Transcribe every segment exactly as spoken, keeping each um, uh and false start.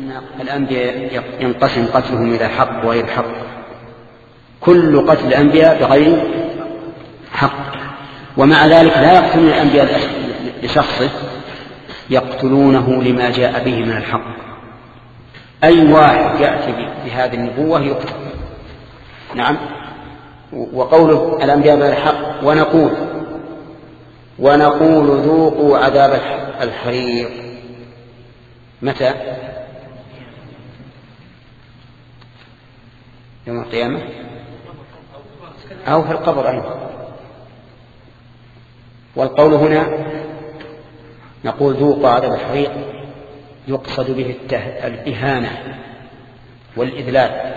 أن الأنبياء ينقسم قتلهم إلى حق وغير حق. كل قتل الأنبياء بغير حق، ومع ذلك لا يقتلون الأنبياء لشخصه، يقتلونه لما جاء به من الحق. أي واحد يأتي بهذه النبوة يقتل. نعم. وقوله الأنبياء بالحق ونقول ونقول ذوقوا عذاب الحريق متى؟ يوم القيامة أو في القبر أيضا. والقول هنا نقول ذوقوا عذاب الحريق يقصد به الإهانة والإذلال،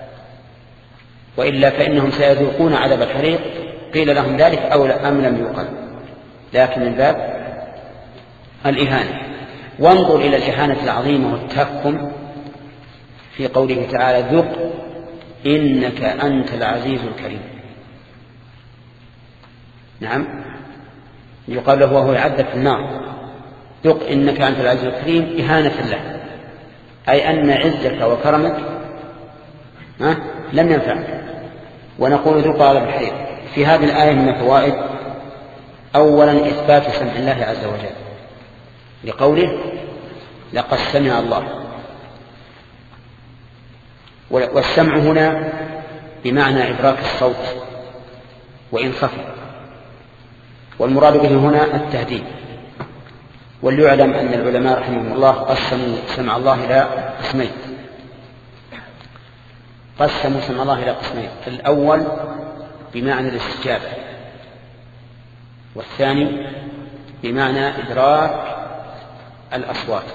وإلا فإنهم سيذوقون عذاب الحريق قيل لهم ذلك أو أم لم يقل، لكن من باب الإهانة. وانظر إلى الإهانة العظيمة والتهكم في قوله تعالى ذق إنك أنت العزيز الكريم. نعم، يقال له وهو يعذب في النار ذق إنك أنت العزيز الكريم إهانة له، أي أن عزك وكرمك ها لم ينفعك. ونقول ذوق عذاب الحريق. في هذه الآية من الفوائد: أولا إثبات سمع الله عز وجل لقوله لقد سمع الله، والسمع هنا بمعنى إدراك الصوت وإن خفي، والمراد به هنا التهديد. وليعلم أن العلماء رحمهم الله قسموا سمع الله إلى قسمين قسموا سمع الله إلى قسمين الأول بمعنى الاستجابة، والثاني بمعنى إدراك الأصوات.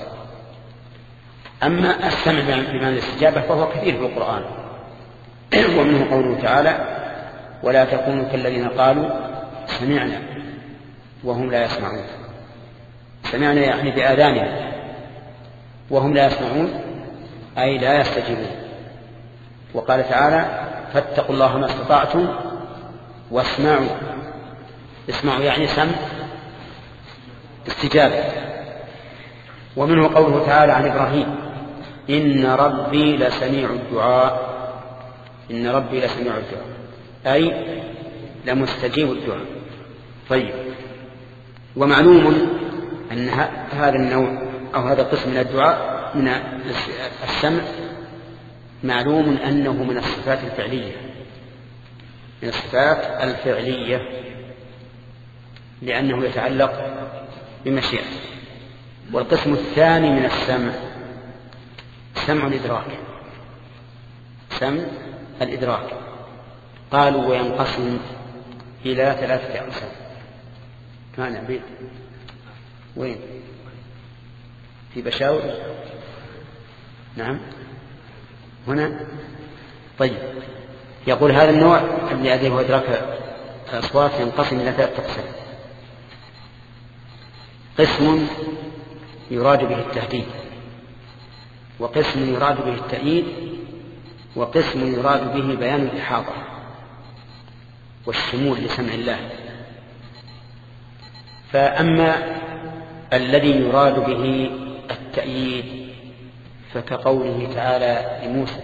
أما السمع بمعنى الاستجابة فهو كثير في القرآن، ومنه قوله تعالى ولا تكونوا كالذين قالوا سمعنا وهم لا يسمعون. سمعنا يعني بآذانهم، وهم لا يسمعون أي لا يستجيبون. وقال تعالى فاتقوا الله ما استطعتم واسمعوا. اسمعوا يعني سمع استجابة. ومنه قوله تعالى عن إبراهيم إن ربي لسميع الدعاء. إن ربي لسميع الدعاء أي لمستجيب الدعاء. طيب، ومعلوم أن هذا النوع أو هذا القسم من الدعاء من السمع معلوم أنه من الصفات الفعلية من الصفات الفعلية لأنه يتعلق بمشيئة. والقسم الثاني من السمع سمع الإدراك سمع الإدراك قالوا وينقسم إلى ثلاثة أقسام. كان عبيد وين في بشاور؟ نعم هنا. طيب، يقول هذا النوع الذي هو إدراك الأصوات ينقسم إلى ثلاثة أقسام: قسم يراد به التهديد، وقسم يراد به التأييد، وقسم يراد به بيان الإحاطة والشمول لسمع الله. فأما الذي يراد به التأييد فكقوله تعالى لموسى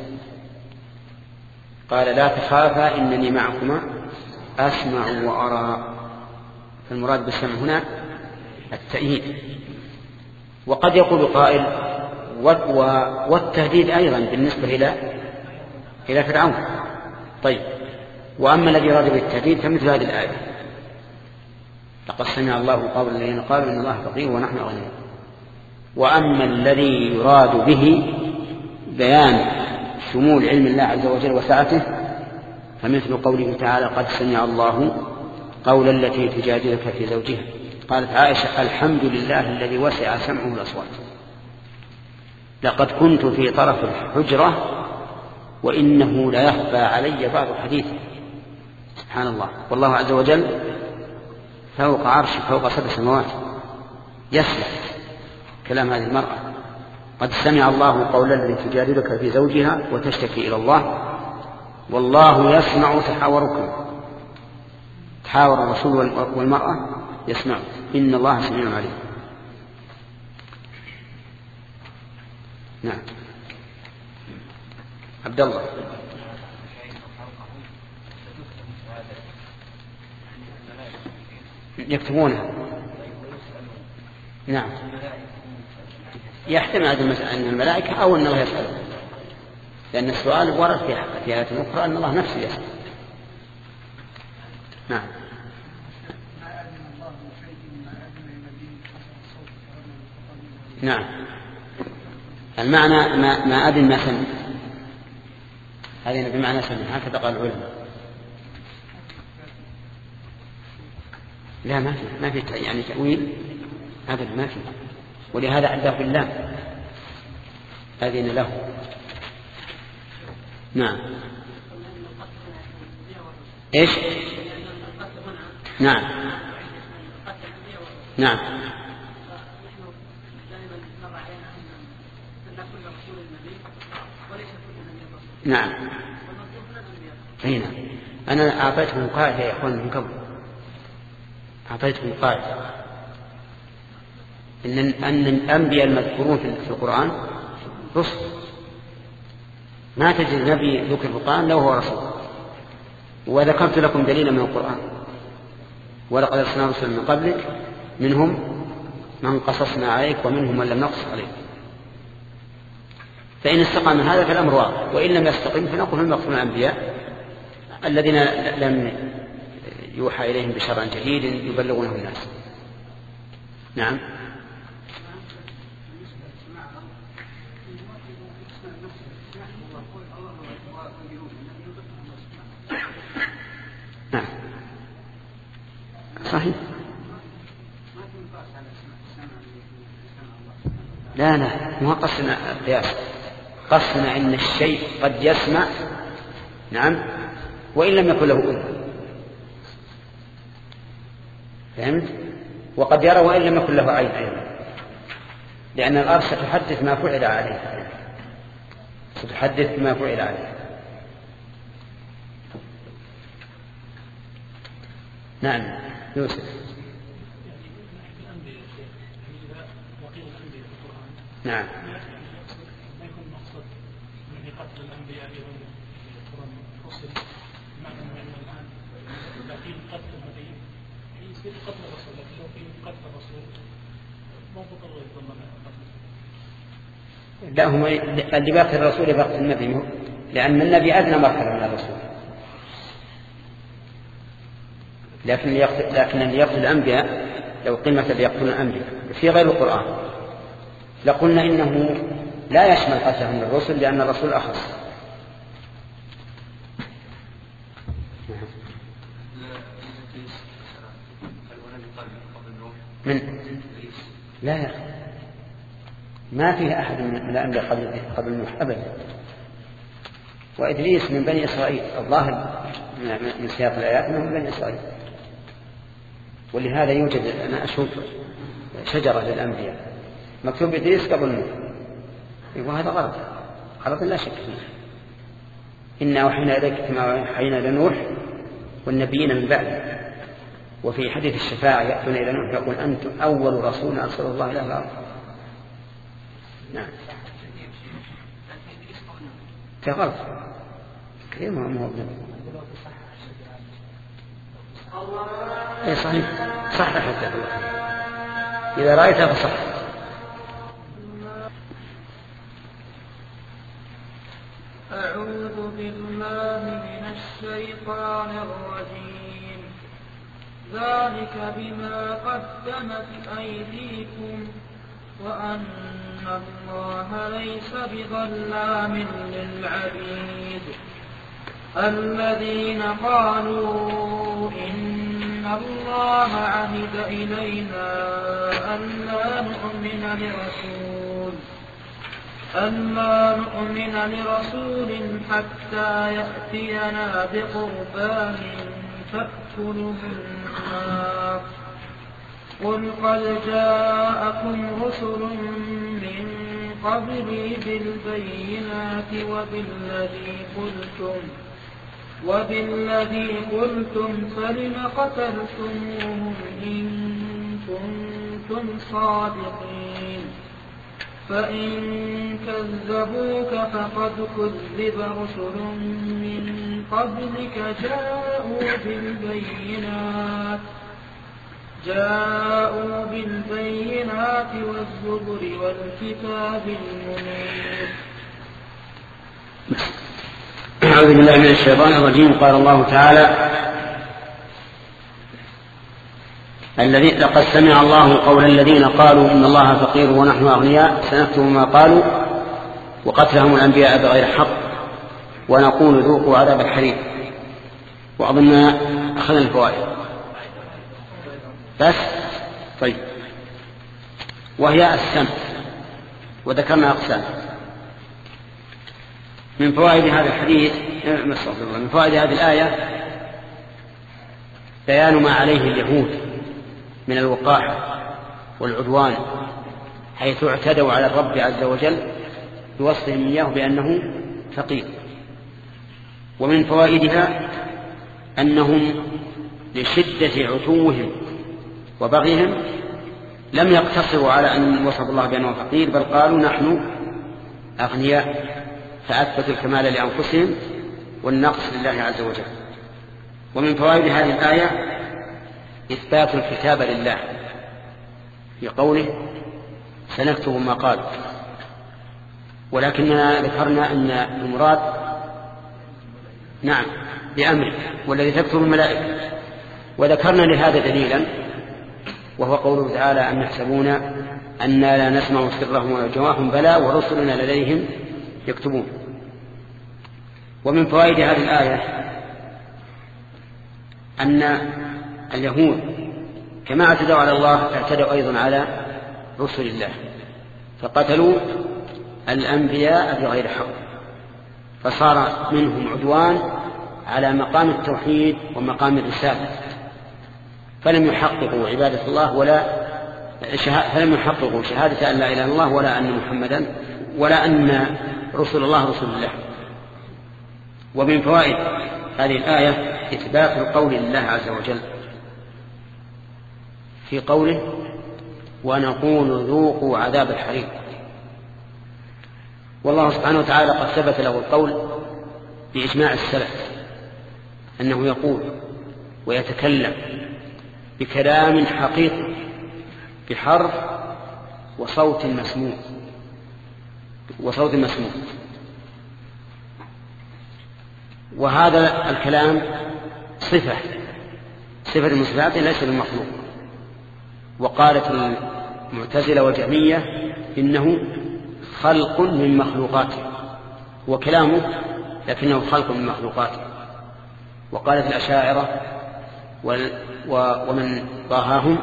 قال لا تخافا إنني معكما أسمع وأرى. فالمراد بالسمع هنا التأييد. وقد يقول قائل والتهديد أيضا بالنسبة إلى إلى فرعون. طيب، وأما الذي يراد بالتهديد فمثل هذه الآية لقد سمع الله قول الذين قالوا إن الله فقير ونحن أغنياء. وأما الذي يراد به بيان شمول علم الله عز وجل وسعته فمثل قوله تعالى قد سمع الله قول التي تجادلك في زوجها. قالت عائشة الحمد لله الذي وسع سمعه الأصوات، لقد كنت في طرف الحجرة وإنه لا يخفى علي بعض حديث. سبحان الله، والله عز وجل فوق عرشه فوق سبع سماوات يسمع كلام هذه المرأة. قد سمع الله قول التي تجادلك في زوجها وتشتكي إلى الله والله يسمع تحاوركم. تحاور الرسول والمرأة يسمع، إن الله سميع عليم. نعم. عبد الله. يكتبونها. نعم، يحتمل أن الملائكة أو أن الله يسأل، لأن السؤال ورد في آية أخرى أن الله نفسه يسأل. نعم. نعم، المعنى ما, ما أذن ما سمع، هذه بمعنى سمع، هكذا قال العلماء. لا ما في ما في يعني تأويل أبدا ما في، ولهذا عداه في اللام أذن له. نعم. إيش؟ نعم. نعم. نعم. هنا أنا أعطيتكم قاعدة يا إخوان من قبل، أعطيتكم قاعدة إن أن الأنبياء المذكورون في القرآن رسل، ما تجد نبي ذكر في القرآن لو هو رسول. وذكرت لكم دليلا من القرآن، ولقد أرسلنا رسلا من قبلك منهم من قصصنا عليك ومنهم من لم نقص عليك. فإن استقام من هذا فالأمر واضح، وإن لم يستقم فنقول هم يقصون الأنبياء الذين لم يوحى إليهم بشرع جديد يبلغونه الناس. نعم. نعم صحيح. لا لا مو قصنا القياس، قصنا إن الشيء قد يسمع نعم وإن لم يكن له أذن، فهمت؟ وقد يرى وإن لم يكن له عين أيضا، لأن الأرض ستحدث ما فعل عليه، ستحدث ما فعل عليه. نعم يوسف. نعم. لا هم اللي باقي الرسول باقي النبي، لأن النبي أدنى مرحلة من الرسول، لكن لكن اللي يقتل الأنبياء لو قيمة اللي يقتل الأنبياء في غير القرآن لقلنا إنه لا يشمل قتلهم الرسل، لأن الرسول أخص. من لا يا أخي ما فيه أحد من الأنبياء قبل قبل نوح أبدا، وإدريس من بني إسرائيل، الظاهر من سياق الآيات أنه من بني إسرائيل، ولهذا يوجد أنا أشوف شجرة للأنبياء مكتوب إدريس قبل نوح، وهذا غلط غلط لا شك فيه. إنا أوحينا إليك كما أوحينا لنوح والنبيين من بعده. وفي حديث الشفاعة يأتون إلى نوح يقول أنتم أول رسول أرسل الله إلى الأرض. نعم كغلط كثير ما هو ابن اي صحيح صح حتى إذا رأيتها فصح. أعوذ بالله من الشيطان الرجيم. ذلك بما قدمت أيديكم وأن الله ليس بظلام للعبيد. الذين قالوا إن الله عهد إلينا ألا نؤمن لرسول ألا نؤمن لرسول حتى يأتينا بقربان تأكله النار. قل قد جاءكم رسل من قبلي بالبينات وبالذي قلتم وبالذي قلتم فلم قتلتموهم إن كنتم صادقين. فإن كذبوك فقد كذب رسل من قبلك جاءوا بالبينات جاءوا بالبينات والزبر والكتاب المنير. أعوذ بالله من الشيطان الرجيم. قال الله تعالى: الذي لقد سمع الله قول الذين قالوا إن الله فقير ونحن أغنياء سنكتب ما قالوا وقتلهم الأنبياء بغير حق ونقول ذوقوا عذاب الحريق. وأظن أخذنا الفوائد بس. طيب، وهي السمع، وذكرنا أقسام. من فوائد هذا الحديث من فوائد هذه الآية بيان ما عليه اليهود من الوقاحة والعدوان، حيث اعتدوا على الرب عز وجل بوصفهم إياه بأنه فقير. ومن فوائدها أنهم لشدة عتوهم وبغيهم لم يقتصروا على أن وصف الله بأنه فقير، بل قالوا نحن أغنياء، فأثبتوا الكمال لأنفسهم والنقص لله عز وجل. ومن فوائد هذه الآية إثبات الكتاب لله في قوله سنكتب ما قال، ولكننا ذكرنا أن المراد نعم بأمره والذي تكتب الملائكة، وذكرنا لهذا دليلا وهو قوله تعالى أم يحسبون أننا لا نسمع سرهم ونجواهم بلى ورسلنا لديهم يكتبون. ومن فوائد هذه الآية أن اليهود كما اعتدوا على الله اعتدوا أيضا على رسل الله، فقتلوا الأنبياء بغير حق، فصار منهم عدوان على مقام التوحيد ومقام الرسالة، فلم يحققوا عبادة الله ولا فلم يحققوا شهادة أن لا إله إلا الله ولا أن محمدا ولا أن رسول الله رسول الله. ومن فوائد هذه الآية إثبات القول لله عز وجل في قوله ونقول ذوقوا عذاب الحريق. والله سبحانه وتعالى قد ثبت له القول بإجماع السلف أنه يقول ويتكلم بكلام حقيقي بحرف وصوت مسموع وصوت مسموع وهذا الكلام صفة صفة من صفاته ليس بالمخلوق. وقالت المعتزلة والجهمية إنه خلق من مخلوقاته وكلامه لكنه خلق من مخلوقاته. وقالت الأشاعرة ومن ضاهاهم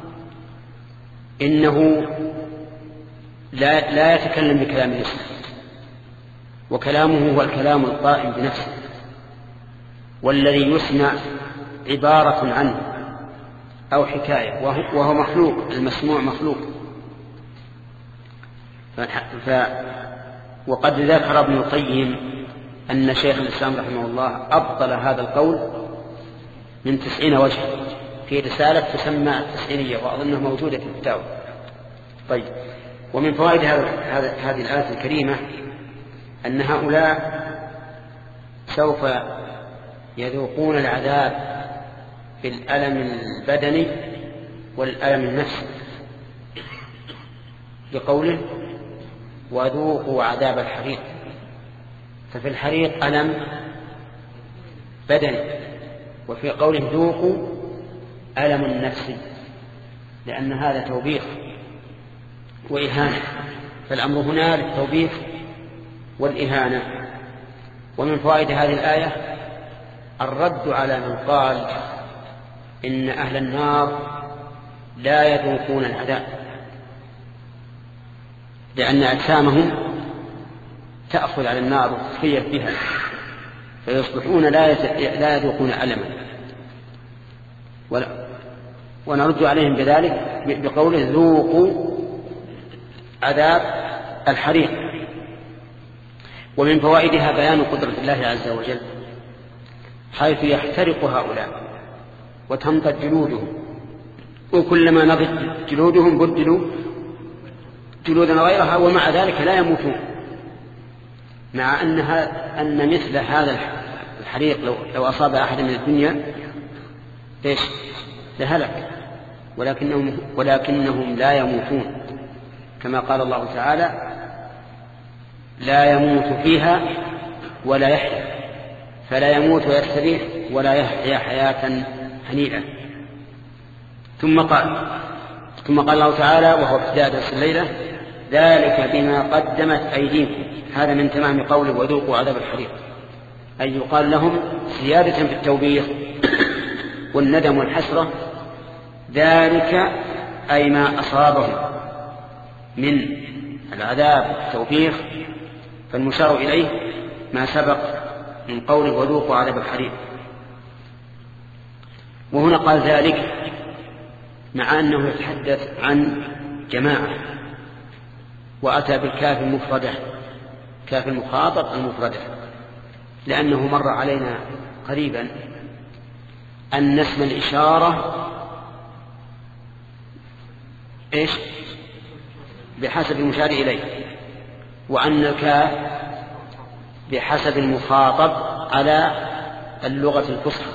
إنه لا, لا يتكلم بكلام نفسه، وكلامه هو الكلام القائم بنفسه والذي يسمع عبارة عنه أو حكاية، وهو مخلوق، المسموع مخلوق. ف... وقد ذكر ابن القيم أن شيخ الإسلام رحمه الله أبطل هذا القول من تسعين وجه في رسالة تسمى التسعينية، وأظنها موجودة في الفتاوى. طيب، ومن فوائد هذه الآية الكريمة أن هؤلاء سوف يذوقون العذاب بالألم البدني والألم النفسي بقوله وذوقوا عذاب الحريق. ففي الحريق ألم بدني، وفي قوله ذوقوا ألم النفسي، لأن هذا توبيخ وإهانة، فالأمر هنا للتوبيخ والإهانة. ومن فوائد هذه الآية الرد على من قال إن أهل النار لا يذوقون العذاب، لأن أجسامهم تأخذ على النار وتتكيف بها فيصبحون لا يذوقون ألما، ونرد عليهم بذلك بقوله ذوقوا عذاب الحريق. ومن فوائدها بيان قدرة الله عز وجل، حيث يحترق هؤلاء وتنضج جلودهم، وكلما نضجت جلودهم بدلوا جلودا غيرها ومع ذلك لا يموتون، مع أنها أن مثل هذا الحريق لو, لو أصاب أحد من الدنيا إيش لهلك، ولكنهم, ولكنهم لا يموتون، كما قال الله تعالى لا يموت فيها ولا يحيا، فلا يموت ويستريح ولا يحيا حياة هنيئة. ثم قال ثم قال الله تعالى وهو ابتداء درس الليلة ذلك بما قدمت أيديكم، هذا من تمام قوله وذوقوا عذاب الحريق، أي يقال لهم زيادة في التوبيخ والندم والحسرة، ذلك أي ما أصابهم من العذاب والتوبيخ، فالمشار إليه ما سبق من قوله وذوقوا عذاب الحريق. وهنا قال ذلك مع أنه يتحدث عن جماعة، وأتى بالكاف المفردة، كاف المخاطب المفردة، لأنه مر علينا قريبا أن اسم الإشارة إيش بحسب المشار إليه، وأن الكاف بحسب المخاطب على اللغة الفصحى،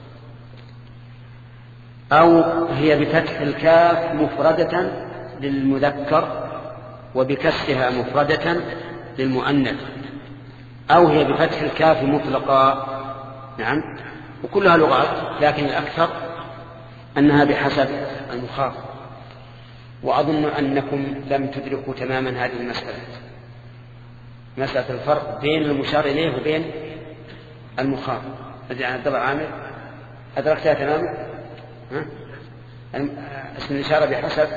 أو هي بفتح الكاف مفردة للمذكر وبكسرها مفردة للمؤنث، أو هي بفتح الكاف مطلقا. نعم، وكلها لغات، لكن الأكثر أنها بحسب المخاطب. وأظن أنكم لم تدركوا تماما هذه المسألة، مسألة الفرق بين المشار إليه وبين المخاطب. أدري عن الضبع عامر أدركتها تماما؟ ها؟ اسم الإشارة بحسب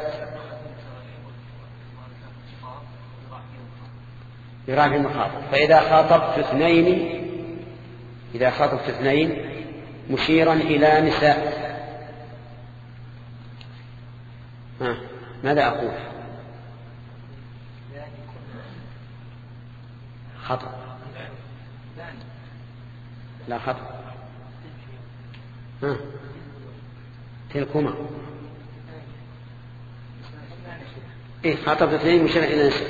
يراعي المخاطب، فإذا خاطبت اثنين إذا خاطبت اثنين مشيرا إلى نساء، ها ماذا أقول؟ خطأ، لا خطأ، ها تلكما، إيه خاطبت اثنين مشيرا إلى نساء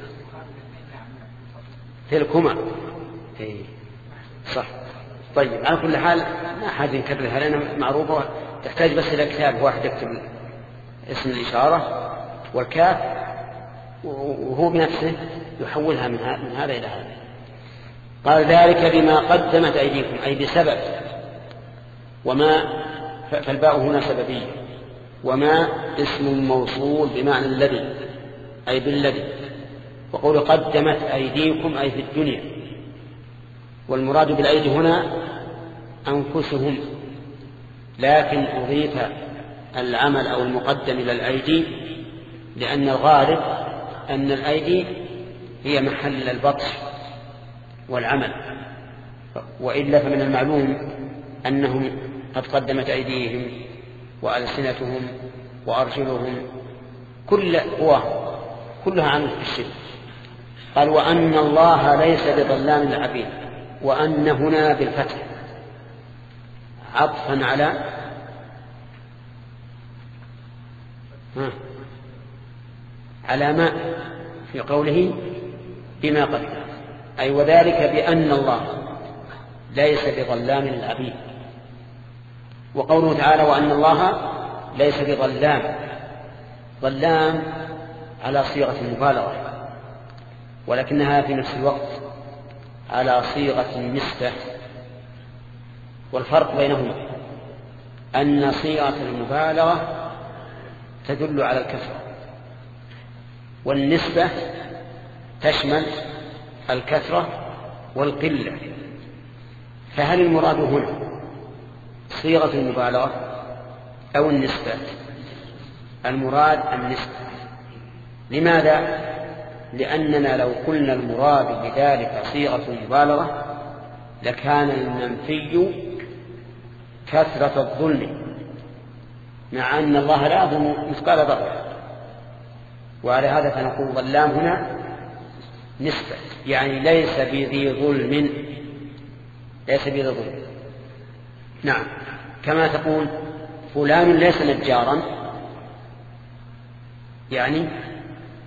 تلكما، إيه صح. طيب على كل حال ما حاجة نكررها لأنها معروفة، تحتاج بس إلى كتاب واحد يكتب اسم الإشارة والكاف وهو بنفسه يحولها من هذا إلى هذا. قال ذلك بما قدمت أيديكم، أي بسبب، وما فالباء هنا سببية، وما اسم موصول بمعنى الذي أي بالذي، وقول قدمت أيديكم أي في الدنيا، والمراد بالأيدي هنا أنفسهم، لكن أضيف العمل أو المقدم إلى الأيدي لأن الغالب أن الأيدي هي محل البطش والعمل، وإلا فمن المعلوم أنهم قد قدمت أيديهم وألسنتهم وأرجلهم كل هو كلها عمل في الشرك. قال وأن الله ليس بظلام للعبيد، وأن هنا بالفتح عطفا على ها على ما في قوله بما قدم، أي وذلك بأن الله ليس بظلام للعبيد. وقوله تعالى وأن الله ليس بظلام، ظلام على صيغة المبالغة، ولكنها في نفس الوقت على صيغة النسبة، والفرق بينهما أن صيغة المبالغة تدل على الكثرة، والنسبة تشمل الكثرة والقلة. فهل المراد هنا صيغة المبالغة أو النسبة؟ المراد النسبة. لماذا؟ لأننا لو قلنا المراد بذلك صيغة المبالغة لكان المنفي كثرة الظلم، مع أن الله لا يظلم مثقال ذرة، وعلى هذا فنقول ظلام هنا نسبة، يعني ليس بذي ظلم، ليس بذي ظلم. نعم، كما تقول فلان ليس نجارا، يعني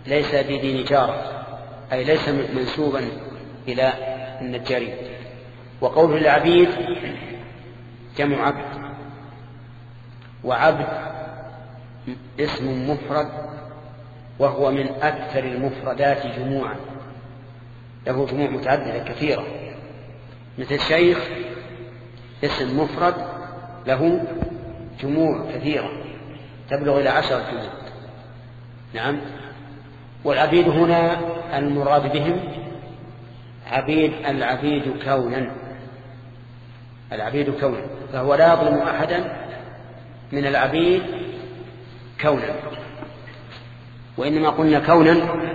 ليس بدين جارة، أي ليس منسوبا إلى النجارين. وقوله العبيد جمع عبد، وعبد اسم مفرد وهو من أكثر المفردات جموعا، له جموع متعددة كثيرة، مثل الشيخ اسم مفرد له جموع كثيرة تبلغ إلى عشرة جموع. نعم. والعبيد هنا المراد بهم عبيد العبيد كونا، العبيد كونا، فهو لا يظلم أحدا من العبيد كونا. وإنما قلنا كونا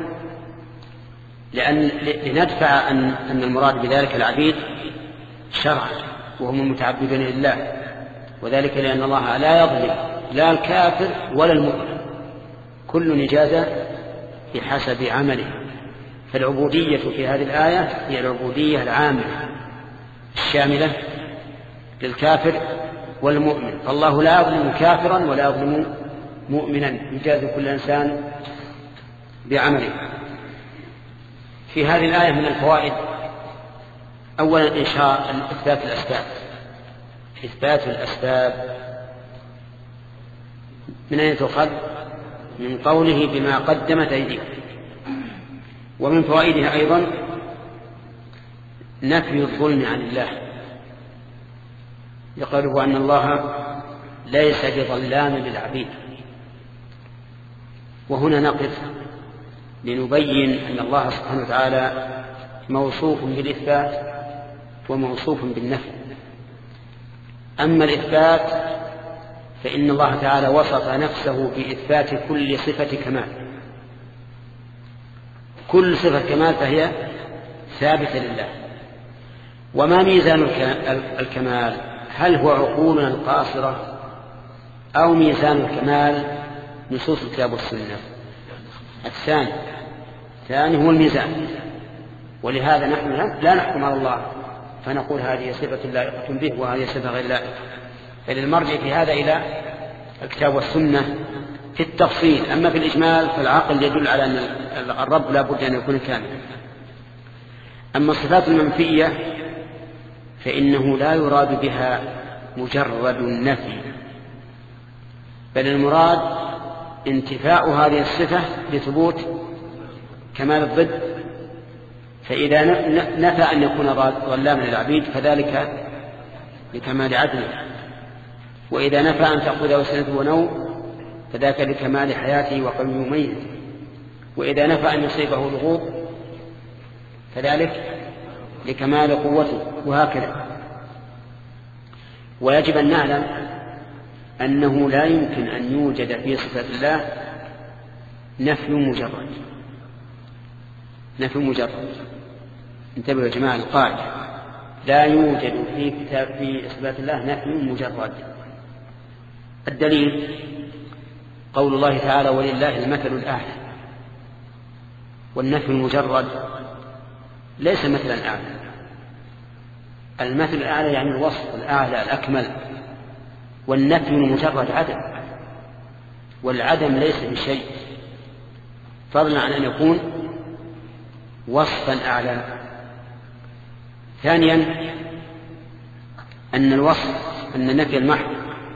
لأن لندفع أن أن المراد بذلك العبيد شرعا وهم المتعبدون لله، وذلك لأن الله لا يظلم لا الكافر ولا المؤمن، كل نجازة بحسب عمله. فالعبودية في هذه الآية هي العبودية العامة الشاملة للكافر والمؤمن، فالله لا يظلم كافرا ولا يظلم مؤمنا، يجازي كل إنسان بعمله. في هذه الآية من الفوائد: أولا إنشاء إثبات الأسباب، إثبات الأسباب من أين تؤخذ؟ من قوله بما قدمت أيديكم. ومن فوائدها أيضا نفي الظلم عن الله، يقوله أن الله ليس بظلام للعبيد. وهنا نقف لنبين أن الله سبحانه وتعالى موصوف بالإثبات وموصوف بالنفي. أما الإثبات فإن الله تعالى وصف نفسه بإثبات كل صفة كمال، كل صفة كمال فهي ثابتة لله. وما ميزان الكمال؟ هل هو عقولنا القاصرة أو ميزان الكمال نصوص الكتاب والسنة؟ الثاني الثاني هو الميزان. ولهذا نحن لا نحكم على الله فنقول هذه صفة لائقة به وهذه صفة غير لائقة، بل المرجع في هذا إلى الكتاب والسنة في التفصيل. أما في الإجمال فالعقل يدل على أن الرب لا بد أن يكون كاملا. أما الصفات المنفية فإنه لا يراد بها مجرد النفي، بل المراد انتفاء هذه الصفة لثبوت كمال الضد. فإذا نفى أن يكون ظلاما للعبيد فذلك لكمال عدله، وإذا نفى أن تأخذه سنة ونوم فذاك لكمال حياته وقيوميته، وإذا نفى أن يصيبه لغوب فذلك لكمال قوته، وهكذا. ويجب أن نعلم أنه لا يمكن أن يوجد في صفة الله نفي مجرد، نفي مجرد. انتبهوا يا جماعة القاعدة: لا يوجد في كتاب في إثبات الله نفي مجرد. الدليل قول الله تعالى: ولله المثل الأعلى. والنفي المجرد ليس مثلا أعلى، المثل الأعلى يعني الوصف الأعلى الأكمل، والنفي المجرد عدم، والعدم ليس بشيء فضلا عن أن يكون وصفا أعلى. ثانيا أن الوصف أن النفي المحض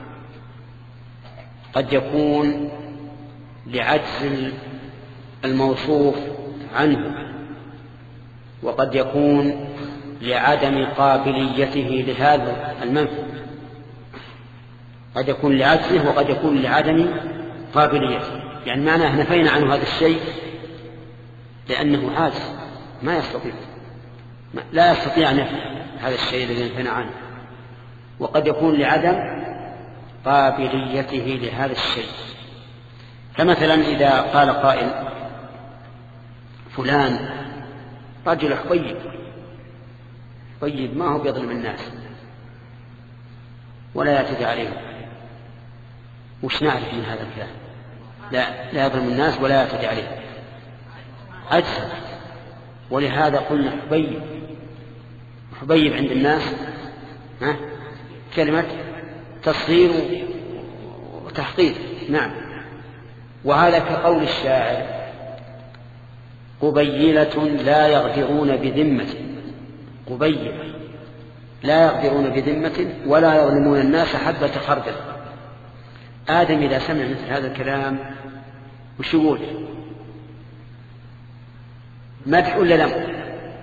قد يكون لعجز الموصوف عنه، وقد يكون لعدم قابليته لهذا المنفي، قد يكون لعجزه وقد يكون لعدم قابليته. يعني معناه نفينا عنه هذا الشيء لأنه عاجز ما يستطيع، لا يستطيع نفي هذا الشيء الذي نفينا عنه، وقد يكون لعدم قابليته لهذا الشيء. فمثلا إذا قال قائل: فلان رجل طيب طيب ما هو بيظلم الناس ولا يعتدي عليهم، وش نعرف من هذا الكلام؟ لا لا يظلم الناس ولا يعتدي عليهم، عجز. ولهذا قلنا حبيب، حبيب عند الناس ها كلمة تصغير وتحقير. نعم. وهذا كقول الشاعر: قبيلة لا يغدرون بذمة، قبيلة لا يغدرون بذمة ولا يظلمون الناس حبة خردل. آدم إذا سمع مثل هذا الكلام وش يقول؟ مدح ولا لم؟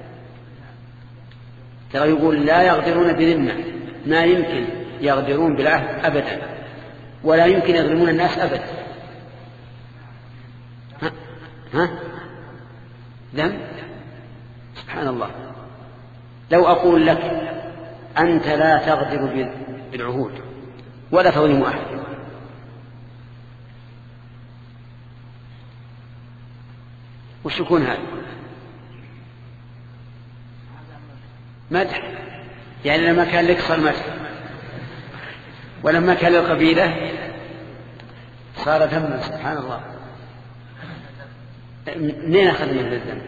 ترى يقول لا يغدرون بذمة، ما يمكن يغدرون بالعهد أبدا، ولا يمكن يظلمون الناس أبدا. ها؟ ها؟ لم؟ سبحان الله. لو أقول لك أنت لا تغدر بالعهود ولا تظلم أحد، وش يكون هذا؟ مدح، يعني لما كان لك صار مدح، ولما كان للقبيلة صار ذما. سبحان الله. منين أخذنا من الذم؟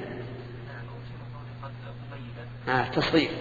آه تصريف.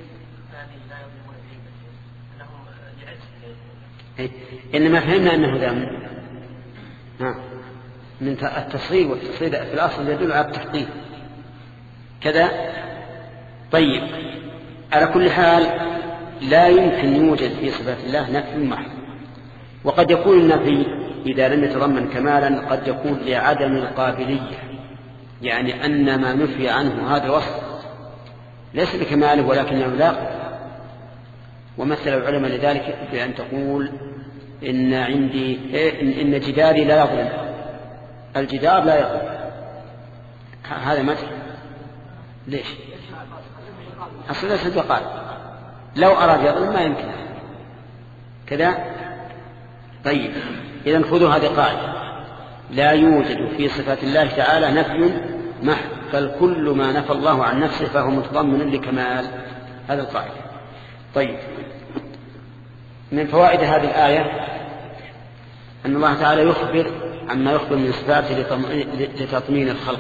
إنما فهمنا أنه ذم آه. من التصريف، والتصريف في الأصل يدل على التحقيق كذا. طيب، على كل حال لا يمكن يوجد في صفات الله نفي محض، وقد يكون النفي إذا لم يتضمن كمالا قد يكون لعدم القابلية، يعني أن ما نفي عنه هذا الوصف ليس بكماله ولكنه لاقٍ. ومثل العلماء لذلك بأن تقول إن عندي إن جداري لا يظلم، الجدار لا يظلم، هذا مثل. ليش؟ أصل ليس بقال، لو أراد يظلم ما يمكن كذا. طيب، إذا خذوا هذه القاعدة: لا يوجد في صفات الله تعالى نفي محض، بل كل ما نفى الله عن نفسه فهو متضمن لكمال. هذا القاعدة. طيب، من فوائد هذه الآية أن الله تعالى يخبر عما يخبر من صفاته لتطمين الخلق،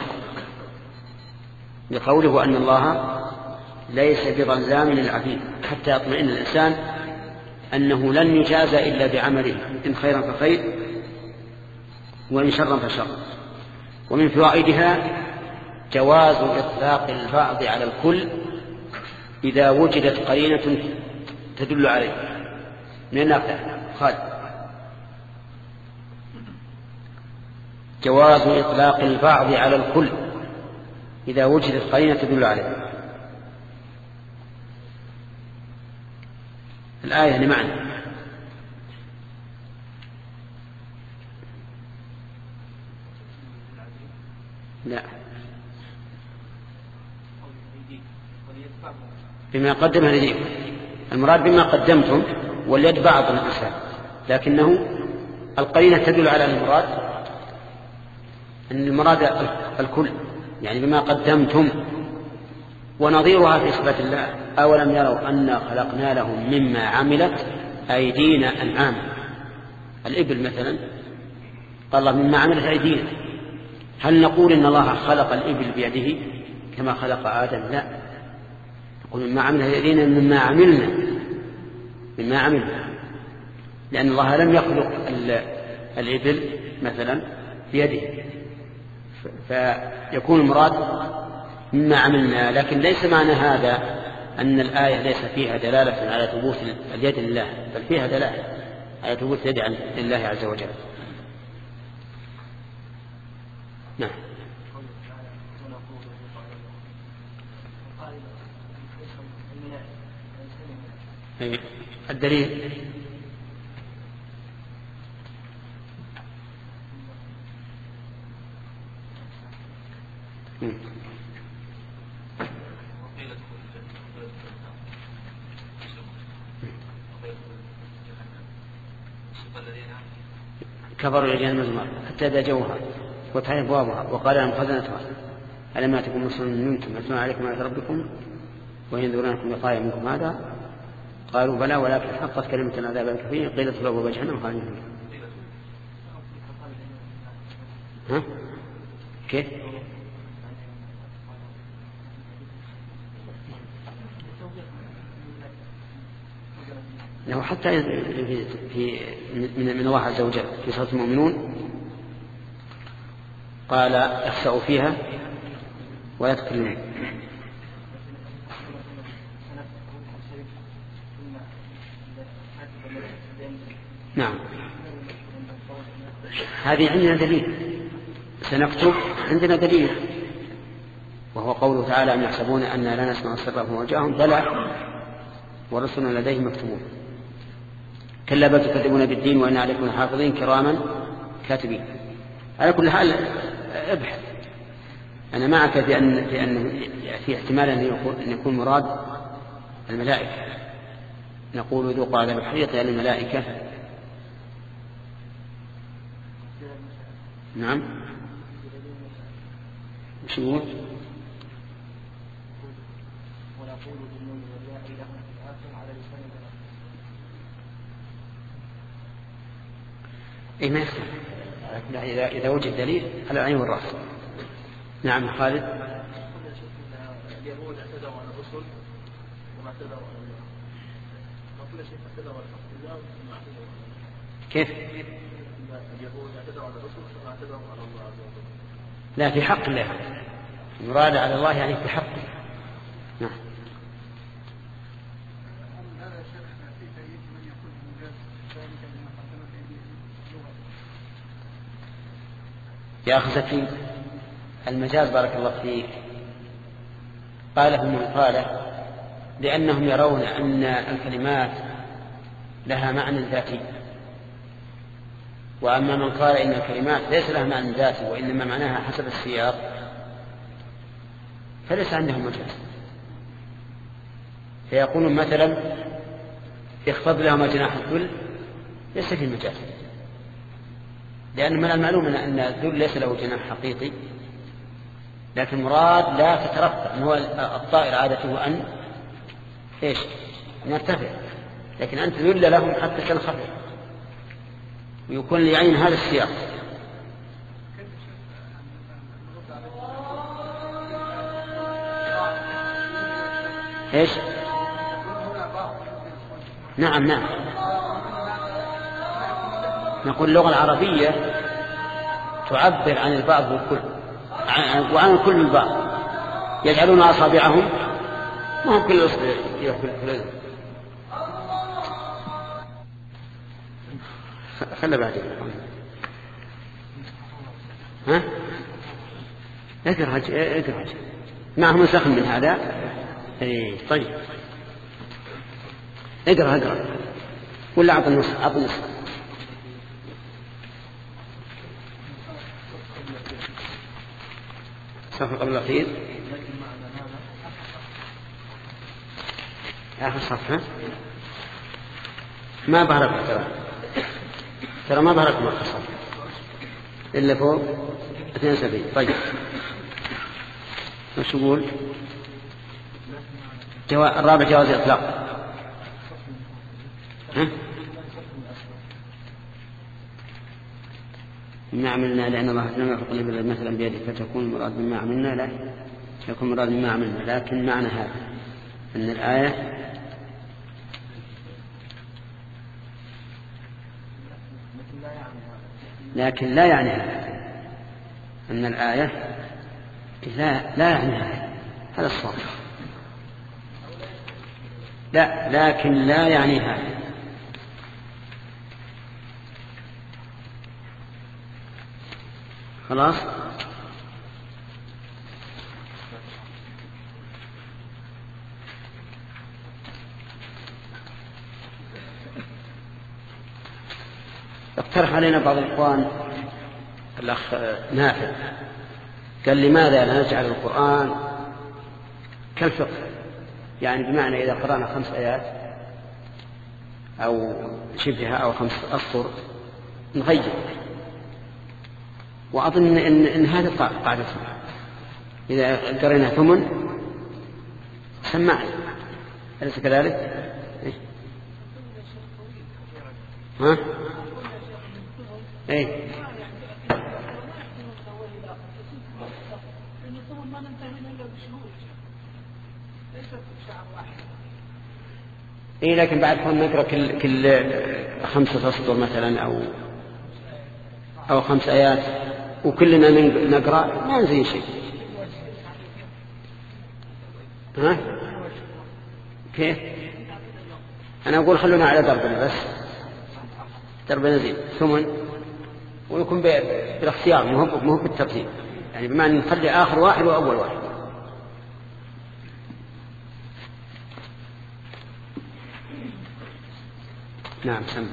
بقوله أن الله ليس بظلام للعبيد، حتى يطمئن الإنسان أنه لن يجازى إلا بعمله، إن خيرا فخير وإن شرا فشر. ومن فوائدها جواز إطلاق البعض على الكل إذا وجدت قرينة تدل عليه. من النافع خالد: جواز إطلاق البعض على الكل إذا وجدت قرينة تدل عليه. الآية لمعنى لا بما قدمها لديكم، المراد بما قدمتم، واليد بعض الإنسان، لكنه القرينة تدل على المراد أن المراد الكل، يعني بما قدمتم. ونظيرها في صفات الله: أولم يروا أنا خلقنا لهم مما عملت أيدينا أنعام. الإبل مثلا قال الله مما عملت أيدينا، هل نقول إن الله خلق الإبل بيده كما خلق آدم؟ لا، نقول مما عملت أيدينا مما عملنا، مما عملنا، لأن الله لم يخلق الإبل مثلا بيده، فيكون المراد مما عملنا. لكن ليس معنى هذا أن الآية ليس فيها دلالة على ثبوت اليد لله، بل فيها دلالة على ثبوت اليد لله عز وجل. نعم. الدليل كفروا لجهنم المزمار حتى إذا جوها فتحت أبوابها وقال لهم خزنتها ألم يأتكم رسل منكم يتلون عليكم آيات ربكم وينذرونكم لقاء منكم هذا؟ قالوا بلى ولكن حقت كلمة العذاب على الكافرين قيل ادخلوا أبواب جهنم خالدين فيها. ها؟ كيف؟ له حتى في, في من, من الله عز وجل في سورة المؤمنون قال اخسأوا فيها ويتكلمون. نعم هذه عندنا دليل، سنكتب عندنا دليل، وهو قوله تعالى أم يحسبون أننا لا نسمع سرهم وجاءهم بلى ورسلنا لديهم مكتوبون كلا بل تكذبون بالدين وإن عليكم حافظين كراما كاتبين. على كل حال ابحث، أنا معك في أن في أن في احتمال أن يكون مراد الملائكة، نقول ذوقوا عذاب الحريق يا للملائكة. نعم وش يقول؟ إيه ما يختلف إذا إذا وجد دليل على العين والرأس. نعم خالد. اليهود اعتذروا عن الرسل وما اعتذروا عن الله، فكل شيء اعتذروا عن الله وما اعتذروا عن الله. كيف؟ اليهود اعتذروا عن الرسل وما اعتذروا عن الله عز وجل. لا في حق الله، المراد على الله يعني في حقه. نعم. يا أخي زكي المجاز بارك الله فيك قاله من قال لأنهم يرون أن الكلمات لها معنى ذاتي، وأما من قال إن الكلمات ليس لها معنى ذاتي وإنما معناها حسب السياق فليس عندهم مجاز. فيقولون مثلا اخفض لهم جناح الذل، ليس في مجاز، لأن من المعلوم أن الذل ليس له جناح حقيقي، لكن مراد لا تترفع، هو الطائر عادته أن إيش أن يرتفع، لكن أنت ذل لهم حتى تنخفض ويكون لعين هذا السياق. إيش؟ نعم نعم نقول اللغة العربية تعبر عن البعض والكل وعن كل البعض، يجعلون أصابعهم ما هم كل أصبع يأكل. خلنا بعدين. ها؟ اقرأ اقرأ معهم نسخ من هذا. اي طيب اقرأ اقرأ ولا أعطي النص أعطي النص. صفحة قبل الأخير آخر صفحة ما ظهرت ترى ترى ما ظهرت ما آخر صفحة إلا فوق اثنين وسبعين. طيب وش يقول؟ جوا... الرابع جواز الإطلاق. ها؟ ما عملنا لأن الله لم يفق لي مثلا بيده فتكون المراد مما عملنا، لا يكون المراد مما عملنا، لكن معنى هذا أن الآية لكن لا يعني هذا أن الآية لا لا يعني هذا هذا الصواب. لا لكن لا يعني هذا. خلاص اقترح علينا بعض الإخوان الأخ نافع قال لماذا لا نجعل القرآن كالفقه، يعني بمعنى إذا قرأنا خمس آيات أو شبهها أو خمس أسطر نغير، وأظن إن, إن هذا قاعدتنا إذا قرأنا ثمن سمعنا، أليس كذلك؟ إيه؟ ها؟ إيه؟ إيه لكن بعد كون نقرأ كل, كل خمسة أسطر مثلا أو أو خمس آيات وكلنا نقرأ ما نزين شيء. ها؟ كيف؟ أنا أقول خلونا على ضربنا بس، ضربنا زين ثمن، ويكون بالاختيار مو بالترتيب، يعني بمعنى نخلي آخر واحد وأول واحد. نعم سمع.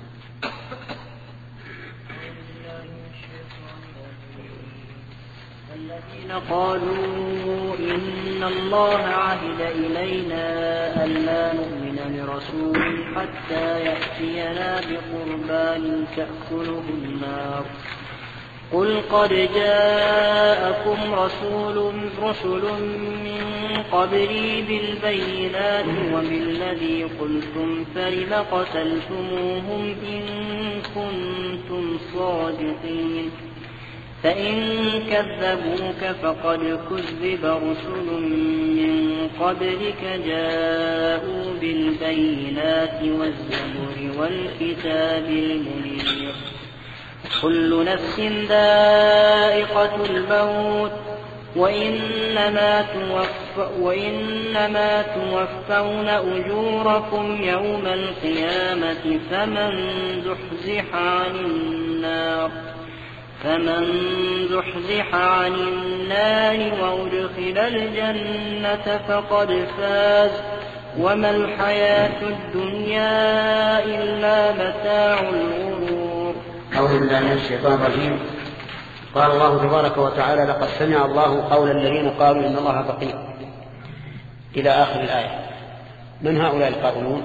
الذين قالوا إن الله عهد إلينا ألا نؤمن لرسول حتى يأتينا بقربان تأكله النار قل قد جاءكم رسول رسل من قبلي بالبينات وبالذي قلتم فلم قتلتموهم إن كنتم صادقين فإن كذبوك فقد كذب رسل من قبلك جاءوا بالبينات والزبر والكتاب المنير كل نفس ذائقة الموت وإنما, توف وإنما توفون أجوركم يوم القيامة فمن زحزح عن النار فمن زحزح عن النار وأدخل الجنة فقد فاز وما الحياة الدنيا إلا متاع الغرور. أعوذ بالله من الشيطان الرجيم. قال الله تبارك وتعالى لقد سمع الله قول الذين قالوا إن الله فقير إلى آخر الآية. من هؤلاء القائلون؟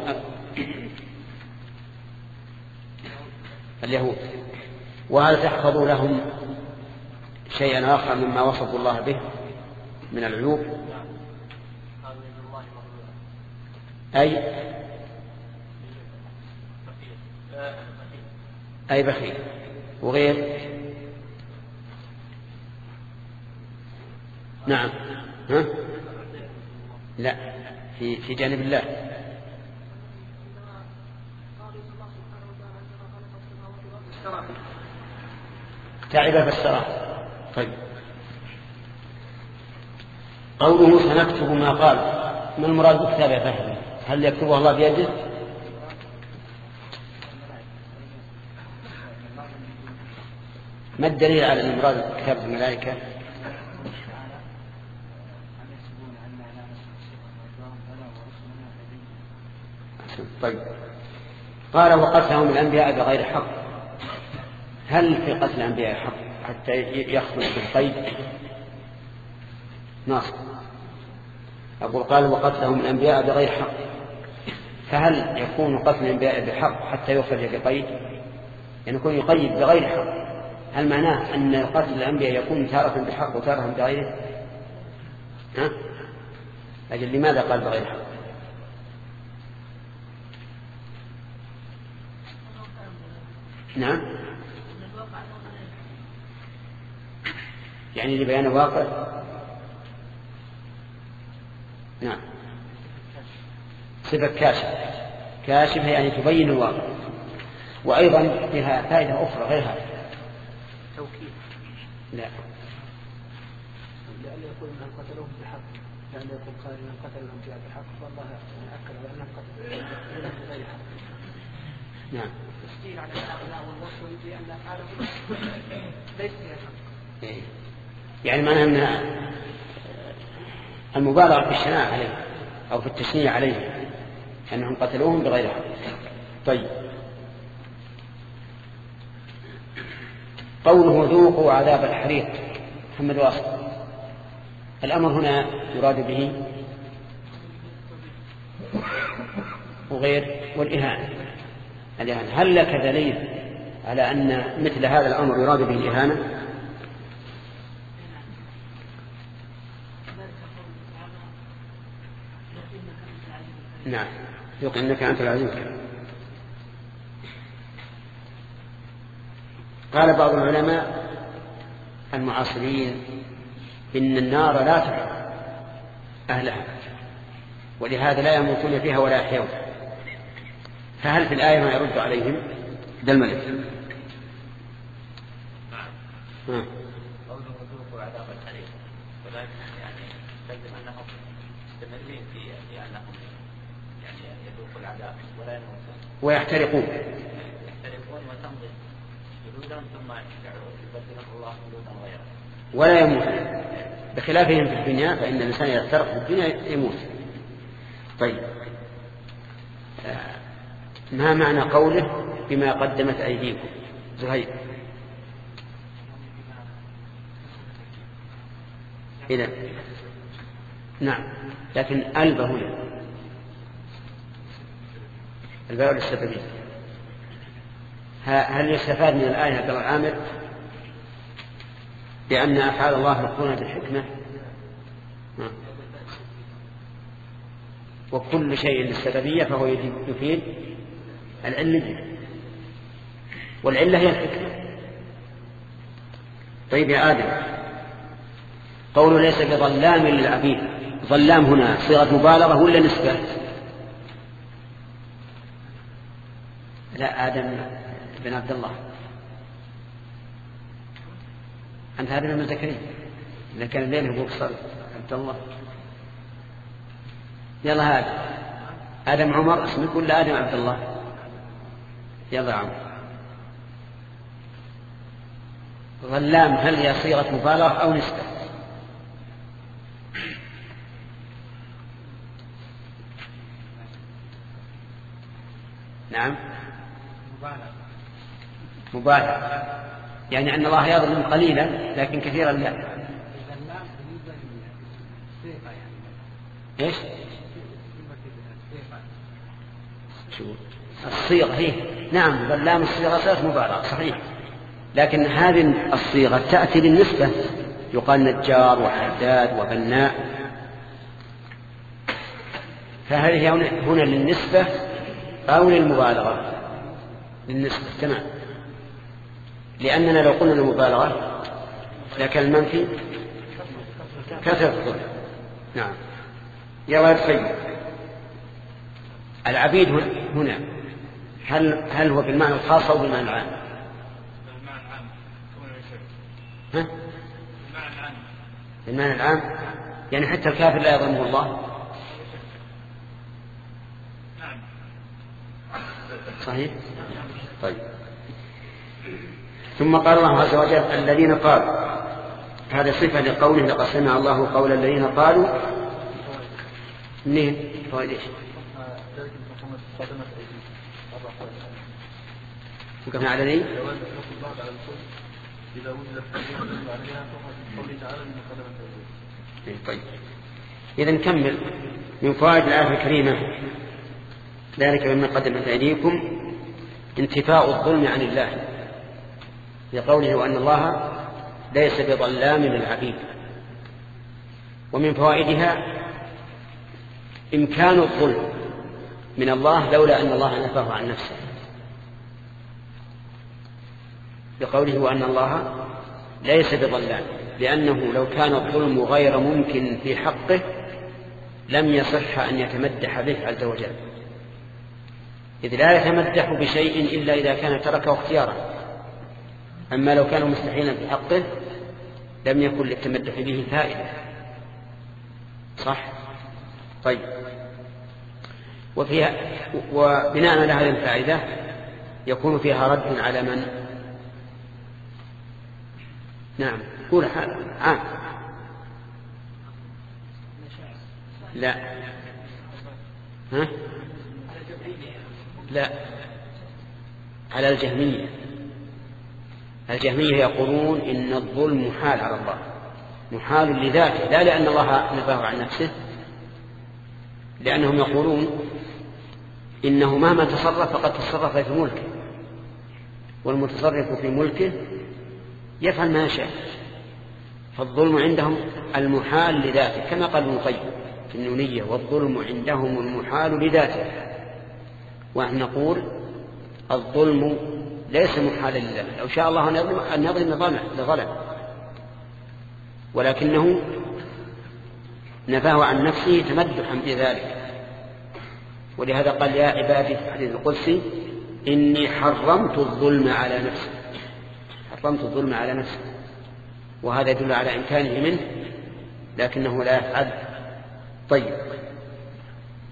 اليهود. وهل تحفظ لهم شيئا آخر مما وصفوا الله به من العيوب؟ أي أي بخيل وغير. نعم. ها؟ لا في في جانب الله. تعب فالسراء. طيب قوله سنكتب ما قال، ما المراد بكتابه يا فهد؟ هل يكتبه الله بيده؟ ما الدليل على ان المراد بكتابه الملائكه؟ طيب قال وقتلهم الانبياء بغير حق. هل في قتل الأنبياء حق حتى يخرج بالقيد؟ ناصر. أقول قال وقتلهم الأنبياء بغير حق، فهل يكون قتل الأنبياء بحق حتى يخرج بقيد؟ يعني يكون يقيد بغير حق، هل معناه أن قتل الأنبياء يكون تارة بحق وتارة بغيره؟ ها؟ أجل لماذا قال بغير حق؟ نعم يعني لبيان الواقع. نعم صفة كاشف. كاشف يعني تبين الواقع. وأيضا فيها فائدة أخرى غير هذا. توكيد. لا لأن يقول من قتلوهم بحق، لأن يقول قال من قتلهم بحق والله أكد وأنهم قتلوهم بغير حق. نعم تسجيل على هؤلاء والوصل بأن أفعالهم ليس فيها حق. يعني معنى أن المبالغة في الشناعة عليه أو في التشنيع عليه أنهم قتلوهم بغير حق. طيب قوله ذوقوا عذاب الحريق. محمد واصل. الأمر هنا يراد به وغير والإهانة. الإهانة. هل لك دليل على أن مثل هذا الأمر يراد به الإهانة؟ نعم ذوق إنك أنت العزيز. قال بعض العلماء المعاصرين إن النار لا تحرق أهلها ولهذا لا يموتون فيها ولا يحيون. فهل في الآية ما يرد عليهم؟ ذا الملك. قوله ذوقوا عذاب الحريق وذلك يعني يستلزم أنهم أنهم يعني يذوقوا العذاب ولا يموتون ويحترقون يحترقون وتمضي جلودهم ثم يبدل الله جلودا غيره ولا يموتون، بخلافهم في الدنيا فإن الإنسان يحترق في الدنيا يموت. طيب، ما معنى قوله بما قدمت أيديكم؟ زهير. إذا نعم، لكن ألبه هنا الباء للسببية. هل يستفاد من الآية عبد الله العامر بأن أفعال الله مقرونة بالحكمة؟ وكل شيء للسببية فهو يفيد العلة، والعلة هي الحكمة. طيب يا آدم، قوله ليس بظلام للعبيد، ظلام هنا صيغة مبالغة ولا نسبة؟ لا، آدم بن عبد الله، أنت آدم بن زكريا، إذا كان الليل أبوك صار عبد الله. يلا هذا آدم عمر اسمك ولا آدم عبد الله؟ يلا عمر. ظلام هل هي صيغة مبالغة أو نسبة؟ نعم مبالغة، يعني أن الله يظلم قليلا لكن كثيرا لا. ايش شو الصيغة هي؟ نعم، ظلام الصيغة صيغة مبالغة صحيح، لكن هذه الصيغة تأتي بالنسبة، يقال نجار وحداد وبناء، فهذه هنا للنسبة أو للمبالغة؟ للنسبة. تمام، لأننا لو قلنا المبالغة لكن المنفي كثرة الظلم. نعم يا ولد. طيب، العبيد هنا هل هل هو بالمعنى الخاص أو بالمعنى العام؟ بالمعنى العام. ها؟ بالمعنى العام. بالمعنى العام، يعني حتى الكافر لا يظلمه الله. نعم صحيح. طيب، ثم قال الله عز وجل الذين قالوا، هذا صفة لقوله لقد سمع الله قول الذين قالوا. منين فوائد ايش؟ وقفنا على ذي. طيب، إذا نكمل من فوائد الآية الكريمة. ذلك مما قدمت أيديكم انتفاء الظلم عن الله، لقوله وأن الله ليس بظلام للعبيد. ومن فوائدها إمكان الظلم من الله لولا أن الله نفاه عن نفسه، بقوله وأن الله ليس بظلام، لأنه لو كان الظلم غير ممكن في حقه لم يصح أن يتمدح به عز وجل، إذ لا يتمدح بشيء إلا إذا كان تركه اختيارا، أما لو كان مستحيلا في حقه لم يكن للتمدح به فائدة. صح؟ طيب، وفيها وبناء على هذه الفائدة يكون فيها رد على من؟ نعم قول عام. لا ها؟ لا، على الجهمية. الجهمية يقولون إن الظلم محال على الله، محال لذاته، لا لأن الله نفاه عن نفسه، لأنهم يقولون إنه مهما تصرف فقد تصرف في ملكه، والمتصرف في ملكه يفعل ما يشاء، فالظلم عندهم المحال لذاته، كما قال ابن القيم في النونية والظلم عندهم المحال لذاته. ونحن نقول الظلم ليس محالا لله، لو شاء الله أن يظلم لظلم، ولكنه نفاه عن نفسه تمدحا بذلك. ولهذا قال يا عبادي في الحديث القدسي إني حرمت الظلم على نفسي، حرمت الظلم على نفسي، وهذا يدل على إمكانه منه لكنه لا يفعل. طيب،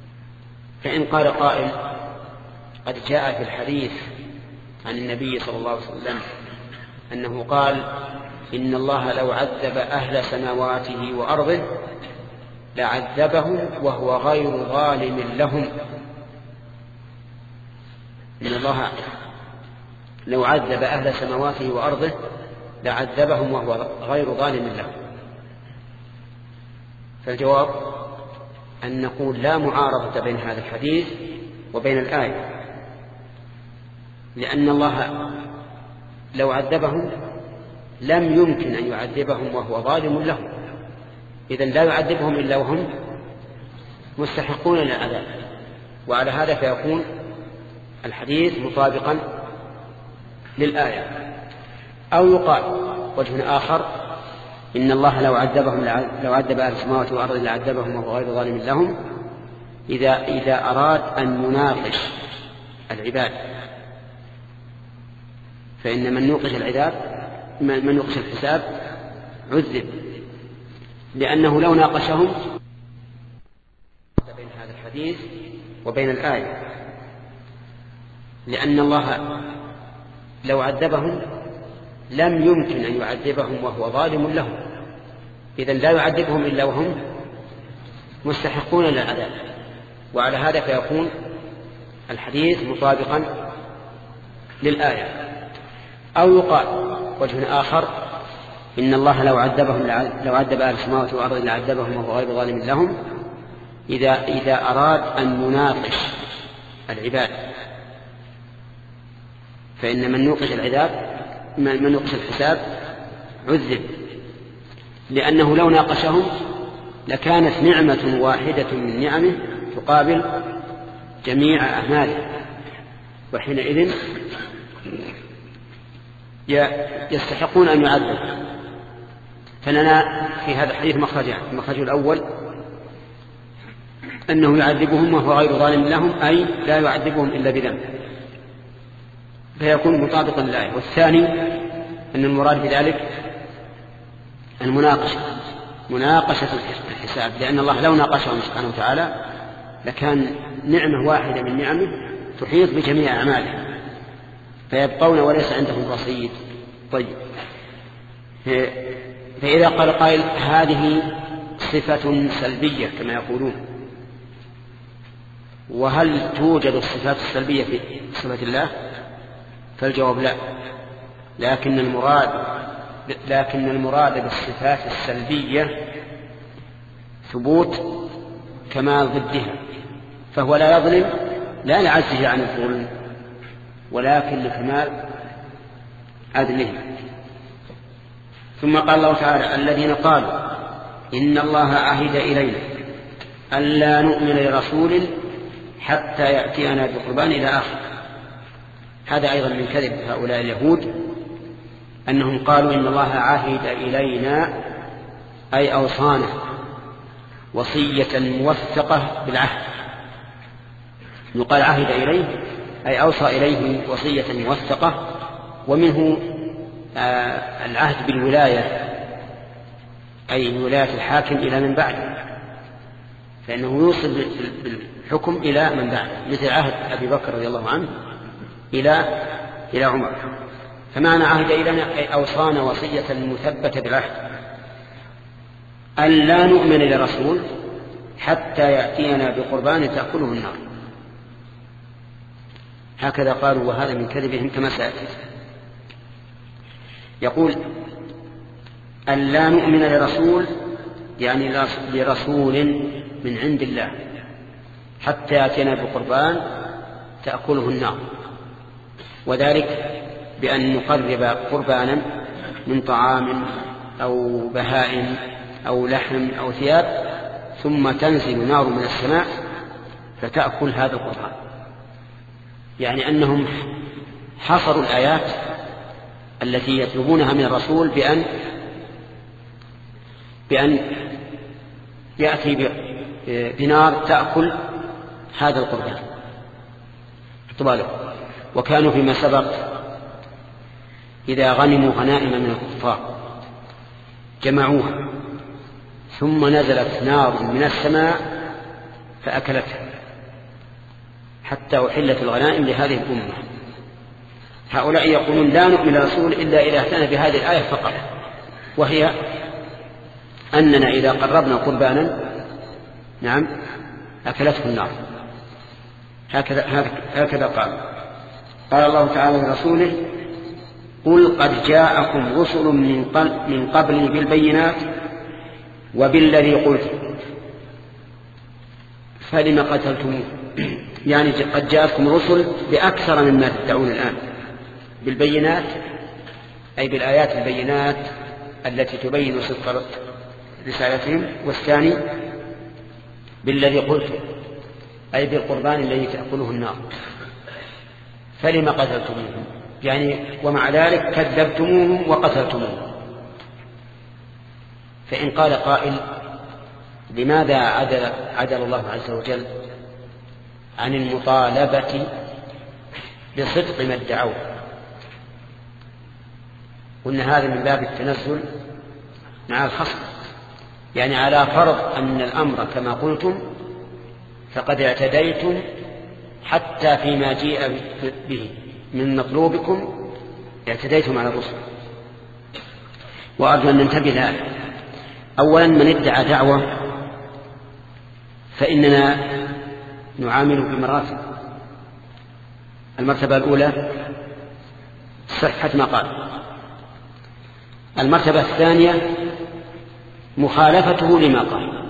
فإن قال قائل قد جاء في الحديث عن النبي صلى الله عليه وسلم أنه قال إن الله لو عذب أهل سماواته وأرضه لعذبهم وهو غير ظالم لهم. إن الله لو عذب أهل سماواته وأرضه لعذبهم وهو غير ظالم لهم. فالجواب أن نقول لا معارضة بين هذا الحديث وبين الآية، لأن الله لو عذبهم لم يمكن أن يعذبهم وهو ظالم لهم، إذن لا يعذبهم إلا وهم مستحقون للعذاب، وعلى هذا فيكون الحديث مطابقا للآية. أو يقال وجه آخر إن الله لو عذبهم لو عذب أهل السماوات والأرض لعذبهم وهو غير ظالم لهم إذا إذا أراد أن يناقش العباد، فإن من نوقش العذاب من نوقش الحساب عذب، لأنه لو ناقشهم بين هذا الحديث وبين الآية، لأن الله لو عذبهم لم يمكن أن يعذبهم وهو ظالم لهم، إذن لا يعذبهم إلا وهم مستحقون للعذاب، وعلى هذا فيكون الحديث مطابقا للآية. أو يقال وجه آخر إن الله لو عذبهم لو عذب أهل السماوات والأرض لعذبهم وهو غير ظالم لهم إذا إذا أراد أن يناقش العباد، فإن من نوقش العذاب من نوقش الحساب عذب، لأنه لو ناقشهم لكانت نعمة واحدة من نعمه تقابل جميع أعماله، وحينئذ يستحقون أن يعذب. فلنا في هذا الحديث مخرجان: المخرج الأول أنه يعذبهم وهو غير ظالم لهم، أي لا يعذبهم إلا بذنب، فيكون مطابقا للآية. والثاني أن المراد بذلك المناقشة، مناقشة الحساب، لأن الله لو ناقشهم سبحانه وتعالى لكان نعمة واحدة من نعمه تحيط بجميع أعماله فيبقون وليس عندهم رصيد. طيب، فإذا قال قائل هذه صفة سلبية كما يقولون، وهل توجد الصفات السلبية في صفة الله؟ فالجواب لا، لكن المراد لكن المراد بالصفات السلبية ثبوت كمال ضدها، فهو لا يظلم لا لعجزه عن الظلم ولكن لكمال عدله. ثم قال الله تعالى: الذين قالوا إن الله عهد إلينا ألا نؤمن لرسول حتى يأتينا بقربان إلى آخر. هذا أيضا من كذب هؤلاء اليهود، أنهم قالوا إن الله عهد إلينا أي أوصانا وصية موثقة بالعهد. يقال عهد إليه أي أوصى إليه وصية موثقة، ومنه آه العهد بالولاية أي ولاية الحاكم إلى من بعده، فإنه يوصل بالحكم إلى من بعده، مثل عهد أبي بكر رضي الله عنه إلى إلى عمر. فمعنى عهد إلينا أي أوصانا وصية مثبتة بالعهد أن لا نؤمن لرسول حتى يأتينا بقربان تأكله النار. هكذا قالوا، وهذا من كذبهم كما سأتي. يقول أن لا نؤمن لرسول يعني لرسول من عند الله حتى يأتينا بقربان تأكله النار، وذلك بأن نقرب قربانا من طعام أو بهائم أو لحم أو ثياب، ثم تنزل نار من السماء فتأكل هذا القربان. يعني أنهم حصروا الآيات التي يطلبونها من الرسول بأن بأن يأتي بنار تأكل هذا القربان. طبعا وكانوا فيما سبق إذا غنموا غنائم من الكفار جمعوها ثم نزلت نار من السماء فأكلتها، حتى أحلت الغنائم لهذه الأمة. هؤلاء يقولون لا نؤمن لرسول إلا إذا أتانا بهذه الآية فقط، وهي أننا إذا قربنا قربانا نعم أكلته النار. هكذا, هكذا قال قال الله تعالى لرسوله قل قد جاءكم رسل من قبلي بالبينات وبالذي قلت فلم قتلتموه. يعني قد جاءتكم رسل بأكثر مما تدعون الآن، بالبينات أي بالآيات البينات التي تبين صدق رسالتهم، والثاني بالذي قلت أي بالقربان الذي تأكله النار. فلم قتلتموهم يعني ومع ذلك كذبتموهم وقتلتموهم. فإن قال قائل لماذا عدل, عدل الله عز وجل عن المطالبة بصدق ما ادعوه؟ قلنا هذا من باب التنزل مع الخصم، يعني على فرض أن الأمر كما قلتم فقد اعتديتم حتى فيما جيء به من مطلوبكم اعتديتم على الرسل. وأرجو أن ننتبه لهذا. أولا من ادعى دعوة فإننا نعامله بمراتب. المرتبة الأولى صحة ما قال، المرتبة الثانية مخالفته لما قال.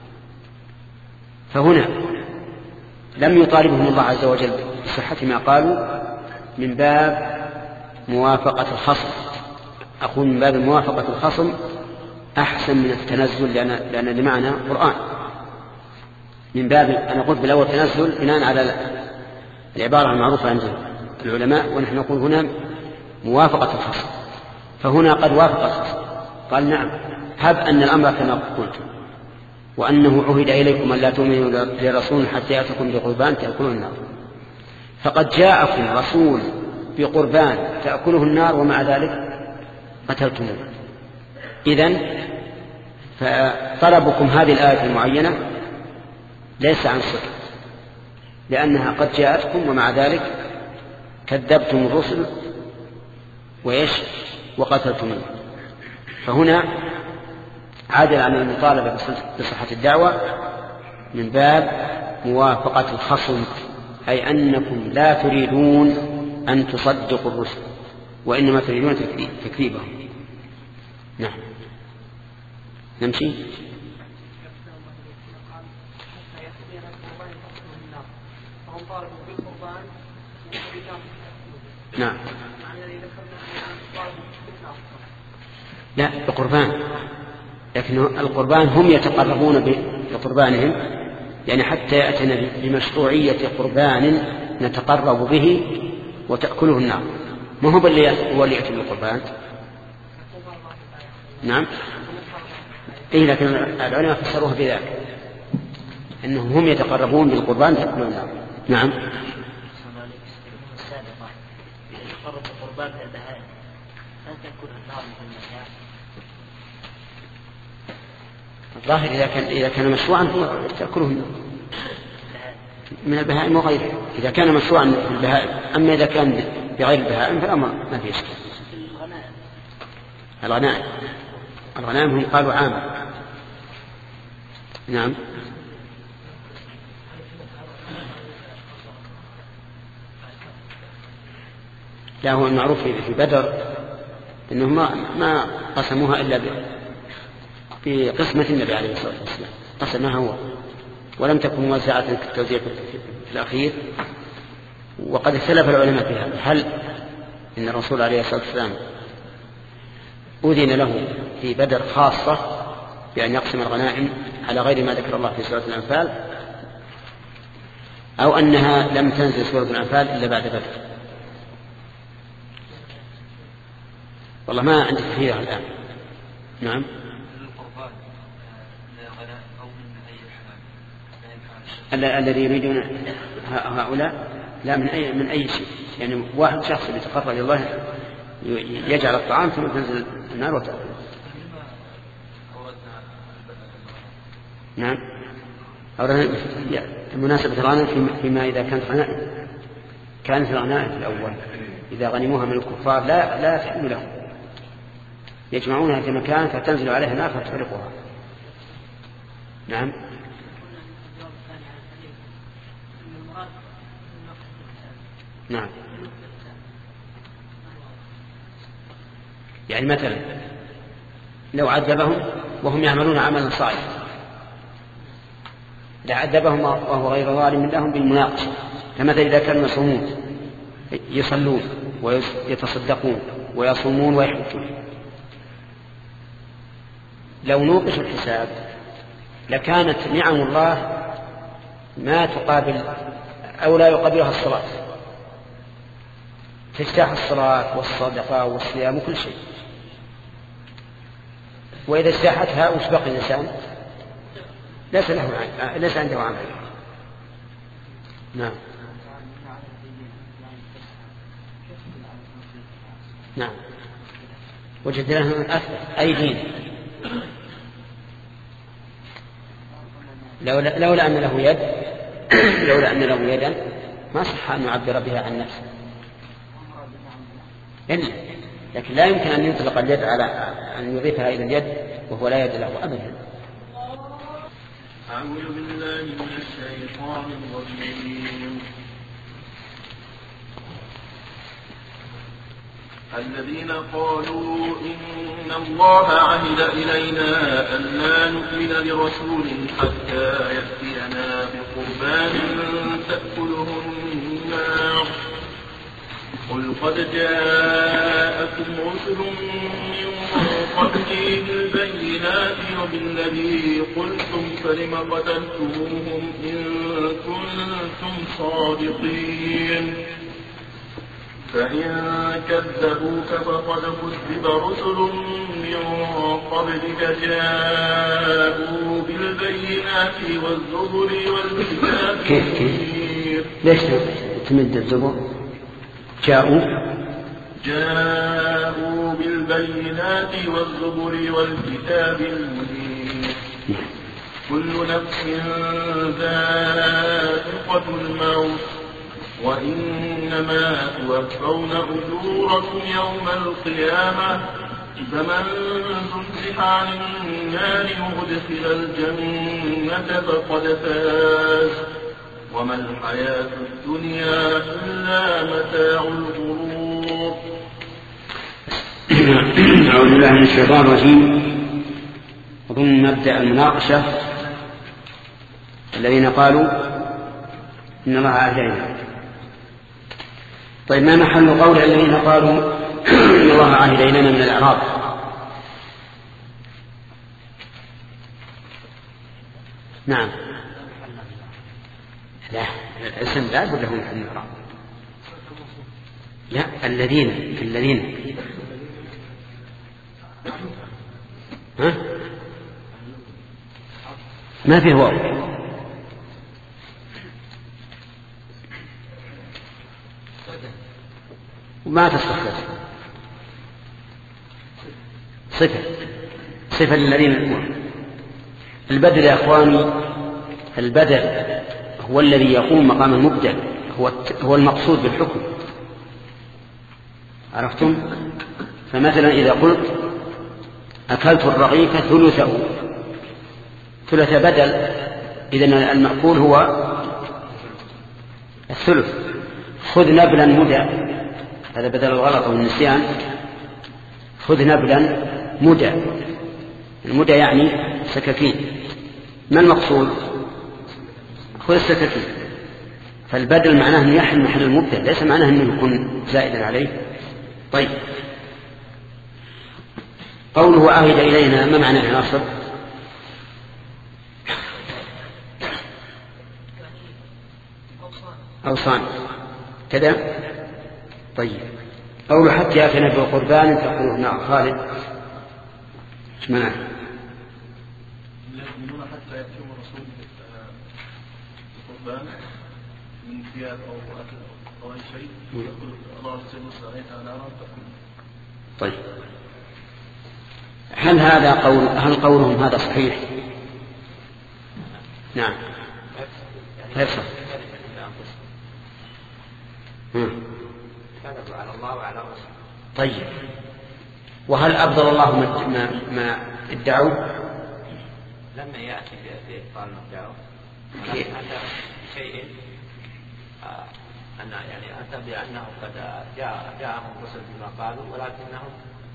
فهنا لم يطالبهم الله عز وجل بصحة ما قالوا من باب موافقة الخصم. أقول من باب موافقة الخصم أحسن من التنزل، لأن, لأن لمعنى قرآن. من باب أنا قلت بالأول تنزل بناء على العبارة المعروفة عند العلماء، ونحن نقول هنا موافقة الخصم. فهنا قد وافق الخصم قال نعم هب أن الأمر كما قلت وأنه عهد إليكم أن لا تؤمنوا لرسول حتى يأتكم بقربان تأكله النار. فقد جاءكم رسول بقربان تأكله النار ومع ذلك قتلتموه. إذن فطلبكم هذه الآية المعينة ليس عن صدق، لأنها قد جاءتكم ومع ذلك كذبتم الرسل وإيش وقتلتموه. فهنا عادل عن المطالبة بصحة الدعوة من باب موافقة الخصم، أي أنكم لا تريدون أن تصدقوا الرسل وإنما تريدون تكذيبهم. نعم نمشي. نعم لا بقربان، لكن القربان هم يتقربون بقربانهم، يعني حتى يأتنا بمشروعية قربان نتقرب به وتأكله النار، ما هو اللي يأتي بالقربان. نعم إيه، لكن العلماء فسروها بذلك أنهم هم يتقربون بالقربان تأكله النار. نعم يتقرب بالقربان من البهائم فتأكل النار من المكان. الظاهر إذا كان إذا كان مشروعا تأكله النار من البهائم وغيرها، إذا كان مشروعا في البهائم. أما إذا كان بغير البهائم فالأمر ما فيه إشكال. الغنائم الغنائم هم قالوا عام. نعم لا هو المعروف في بدر إنهم ما, ما قسموها إلا في قسمة النبي عليه الصلاة والسلام، قسمها هو ولم تكن موزعة في التوزيع في الأخير. وقد اختلف العلماء في هذا، هل إن الرسول عليه الصلاة والسلام أذن له في بدر خاصة بأن يقسم الغنائم على غير ما ذكر الله في سورة الأنفال، أو أنها لم تنزل سورة الأنفال إلا بعد بدر. والله ما عندي تفسير الآن. نعم الذي يريدون هؤلاء لا من أي من أي شيء، يعني واحد شخص يتقرب إلى الله يجعل الطعام ثم تنزل النار وتأكل. نعم أولا مناسبة الغنائم فيما إذا كانت غنائم كانت الغنائم في الأول إذا غنموها من الكفار لا لا تحل لهم، يجمعونها في مكان فتنزل عليها نار فتحرقها. نعم. نعم. يعني مثلا لو عذبهم وهم يعملون عملا صالحا لعذبهم وهو غير ظالم لهم بالمناقشة، كمثل إذا كانوا يصومون يصلون ويتصدقون ويصومون ويحجون، لو نوقش الحساب لكانت نعم الله ما تقابل أو لا يقابلها الصلاة، تجتاح الصلاة والصدقة والصيام وكل شيء، وإذا اجتاحتها وش بقي الإنسان؟ ليس له عمل، ليس عنده عمل. نعم. نعم. وجد له أثبت أي دين، لولا, لولا أن له يد لولا أن له يدا ما صح أن يعبر بها عن نفسه إلا، لكن لا يمكن أن يطلق اليد على أن يضيفها إلى اليد وهو لا يد له أبدا. أعوذ بالله من الشيطان الرجيم. الذين قالوا إن الله عهد إلينا ألا نؤمن لرسول حتى يأتينا بقربان تأكله النار قل قد جاءكم رسل من قبلي بالبينات وبالذي قلتم فلم قتلتموهم إن كنتم صادقين فإن كذبوك فقد كذب رسل من قبلك جاءوا بالبينات والزبر والكتاب المنير. ليش تمد الزبر؟ جاءوا جاءوا بالبينات والزبر والكتاب المنير كل نفس ذائقة الموت وإنما توفون أجوركم يوم القيامة فمن زحزح عن النار وأدخل الجنة فقد فاز وما الحياة الدنيا إلا متاع الغرور. أعوذ بالله من الشيطان الرجيم. أظن نبدأ المناقشة الذين قالوا إن الله عهد إلينا. طيب ما محل قول الذين قالوا إن الله عهد إلينا من الأعراب؟ نعم. لا الاسم لا يقول لهم محل الأعراب. لا الذين الذين ها ما فيه واو. وما تصف صفة صفة للذين. البدل يا أخواني البدل هو الذي يقوم مقام المبدل، هو هو المقصود بالحكم. عرفتم؟ فمثلا إذا قلت أكلت الرغيف ثلثه، ثلث بدل، إذن المأكول هو الثلث. خذ نبلا مدى، هذا بدل الغلط والنسيان. خذ نبلا مدى، المدى يعني سكاكين. ما المقصود؟ خذ السكاكين. فالبدل معناه أنه يحل محل المبدل، ليس معناه أنه يكون زائدا عليه. طيب قوله عهد إلينا ما معنى العناصر؟ أوصان كذا. طيب قوله حتى يأتينا بقربان تأكله النار. خالد ايش معناه؟ يؤمنون حتى يأتيهم رسول بقربان من ثياب أو أكل أو أي شيء يقول الله سيمس عليها نارا تأكل. طيب هل هذا قول هل قولهم هذا صحيح؟ نعم. يصح. كذبوا على الله وعلى رسوله. طيب، وهل أبطل الله ما, ما ادعوا؟ لما يأتي بإبطال ما ادعوا ولكن أتى بشيء أن يعني أتى بأنه قد جاء جاءهم رسل بما قالوا ولكنهم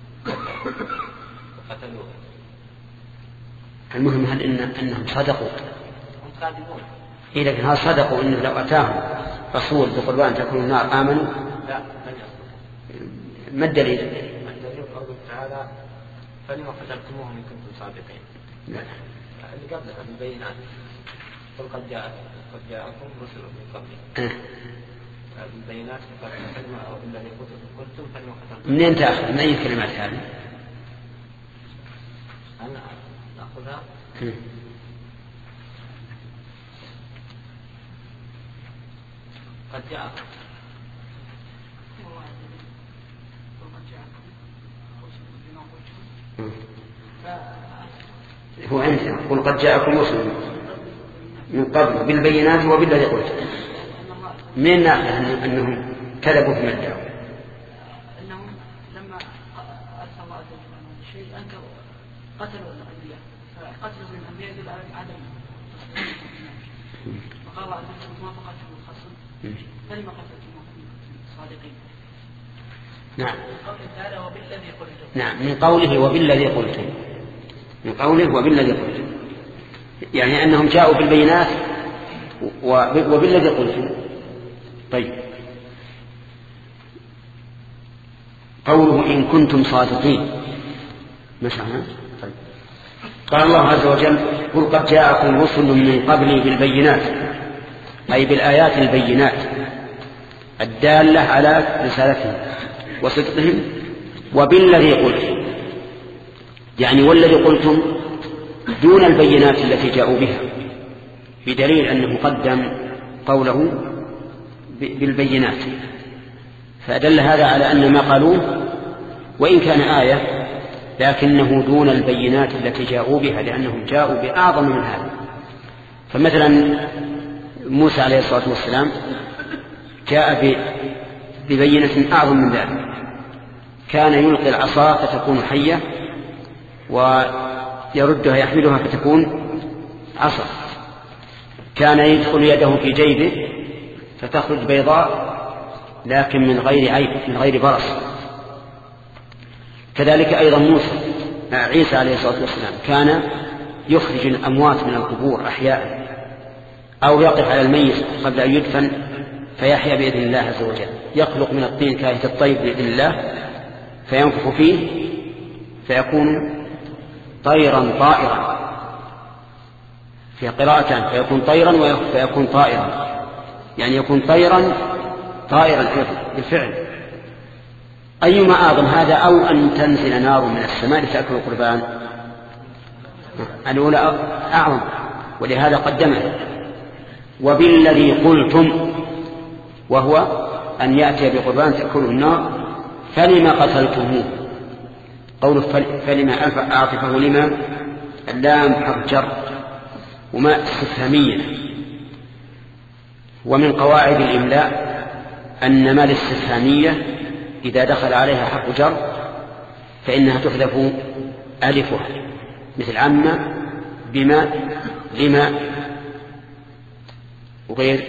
قتلوه. المهم هل إن أنهم صدقوا؟ هم كاذبون. إيه لكن هل صدقوا إن لو أتاهم رسول بقربان تكون النار آمنوا؟ لا لن يصدقوا. ما الدليل؟ الدليل قوله تعالى فلما قتلتموهم إن كنتم صادقين. لا. اللي قبلها بالبينات قل قد جاء قد جاءكم رسل من قبل. أه. بالبينات فلما أو الذي قلتم فلما قتلتم. منين تأخذ؟ من أي كلمات هذه؟ أنا نأخذها. أه. قد جاءكم. هو أنت قل قد جاءكم رسل من قبل بالبينات وبالذي قلت. من ناخذ أنهم كذبوا فيما ادعوا؟ أنهم لما أرسل الله عز وجل شيء أنكروا قتلوا الأنبياء، فقتلوا من الأنبياء يدل على عدم وقال الله عز وجل ما فقدتم الخصم فلما قتلتم صادقين. نعم. وبالذي قلتم. نعم من قوله وبالذي قلتم، من قوله وبالذي قلتم يعني أنهم جاءوا بالبينات وبالذي قلتم. طيب قوله إن كنتم صادقين مثلا. طيب. قال الله عز وجل قل قد جاءكم رسل من قبلي بالبينات أي بالآيات البينات الدالة على رسالتهم وصدقهم وبالذي قلتم يعني والذي قلتم دون البينات التي جاءوا بها، بدليل أنه قدم قوله بالبينات، فأدل هذا على أن ما قالوه وإن كان آية لكنه دون البينات التي جاءوا بها، لأنهم جاءوا بأعظم من هذا. فمثلا موسى عليه الصلاة والسلام جاء ببينة أعظم من ذلك، كان يلقي العصا فتكون حية ويردها يحملها فتكون عصا، كان يدخل يده في جيبه فتخرج بيضاء لكن من غير عيب من غير برص. كذلك أيضا موسى عيسى عليه الصلاة والسلام كان يخرج الأموات من القبور أحياء أو يقف على الميت قبل أن يدفن فيحيا بإذن الله عز وجل، يخلق من الطين كاهية الطيب بإذن الله فينفخ فيه فيكون طيرا طائرا، في قراءتان فيكون طيرا ويكون طائرا، يعني يكون طيرا طائرا بالفعل. أيما أعظم هذا أو أن تنزل نار من السماء لتأكل القربان؟ الأولى أعظم ولهذا قدمه. وبالذي قلتم وهو أن يأتي بقربان تأكله النار فلما قتلتموه، قوله فلما أعطفه لما اللام حرف جر وما استفهامية. ومن قواعد الإملاء أن ما الاستفهامية إذا دخل عليها حرف جر فإنها تحذف ألفها، مثل عما بما لما وغير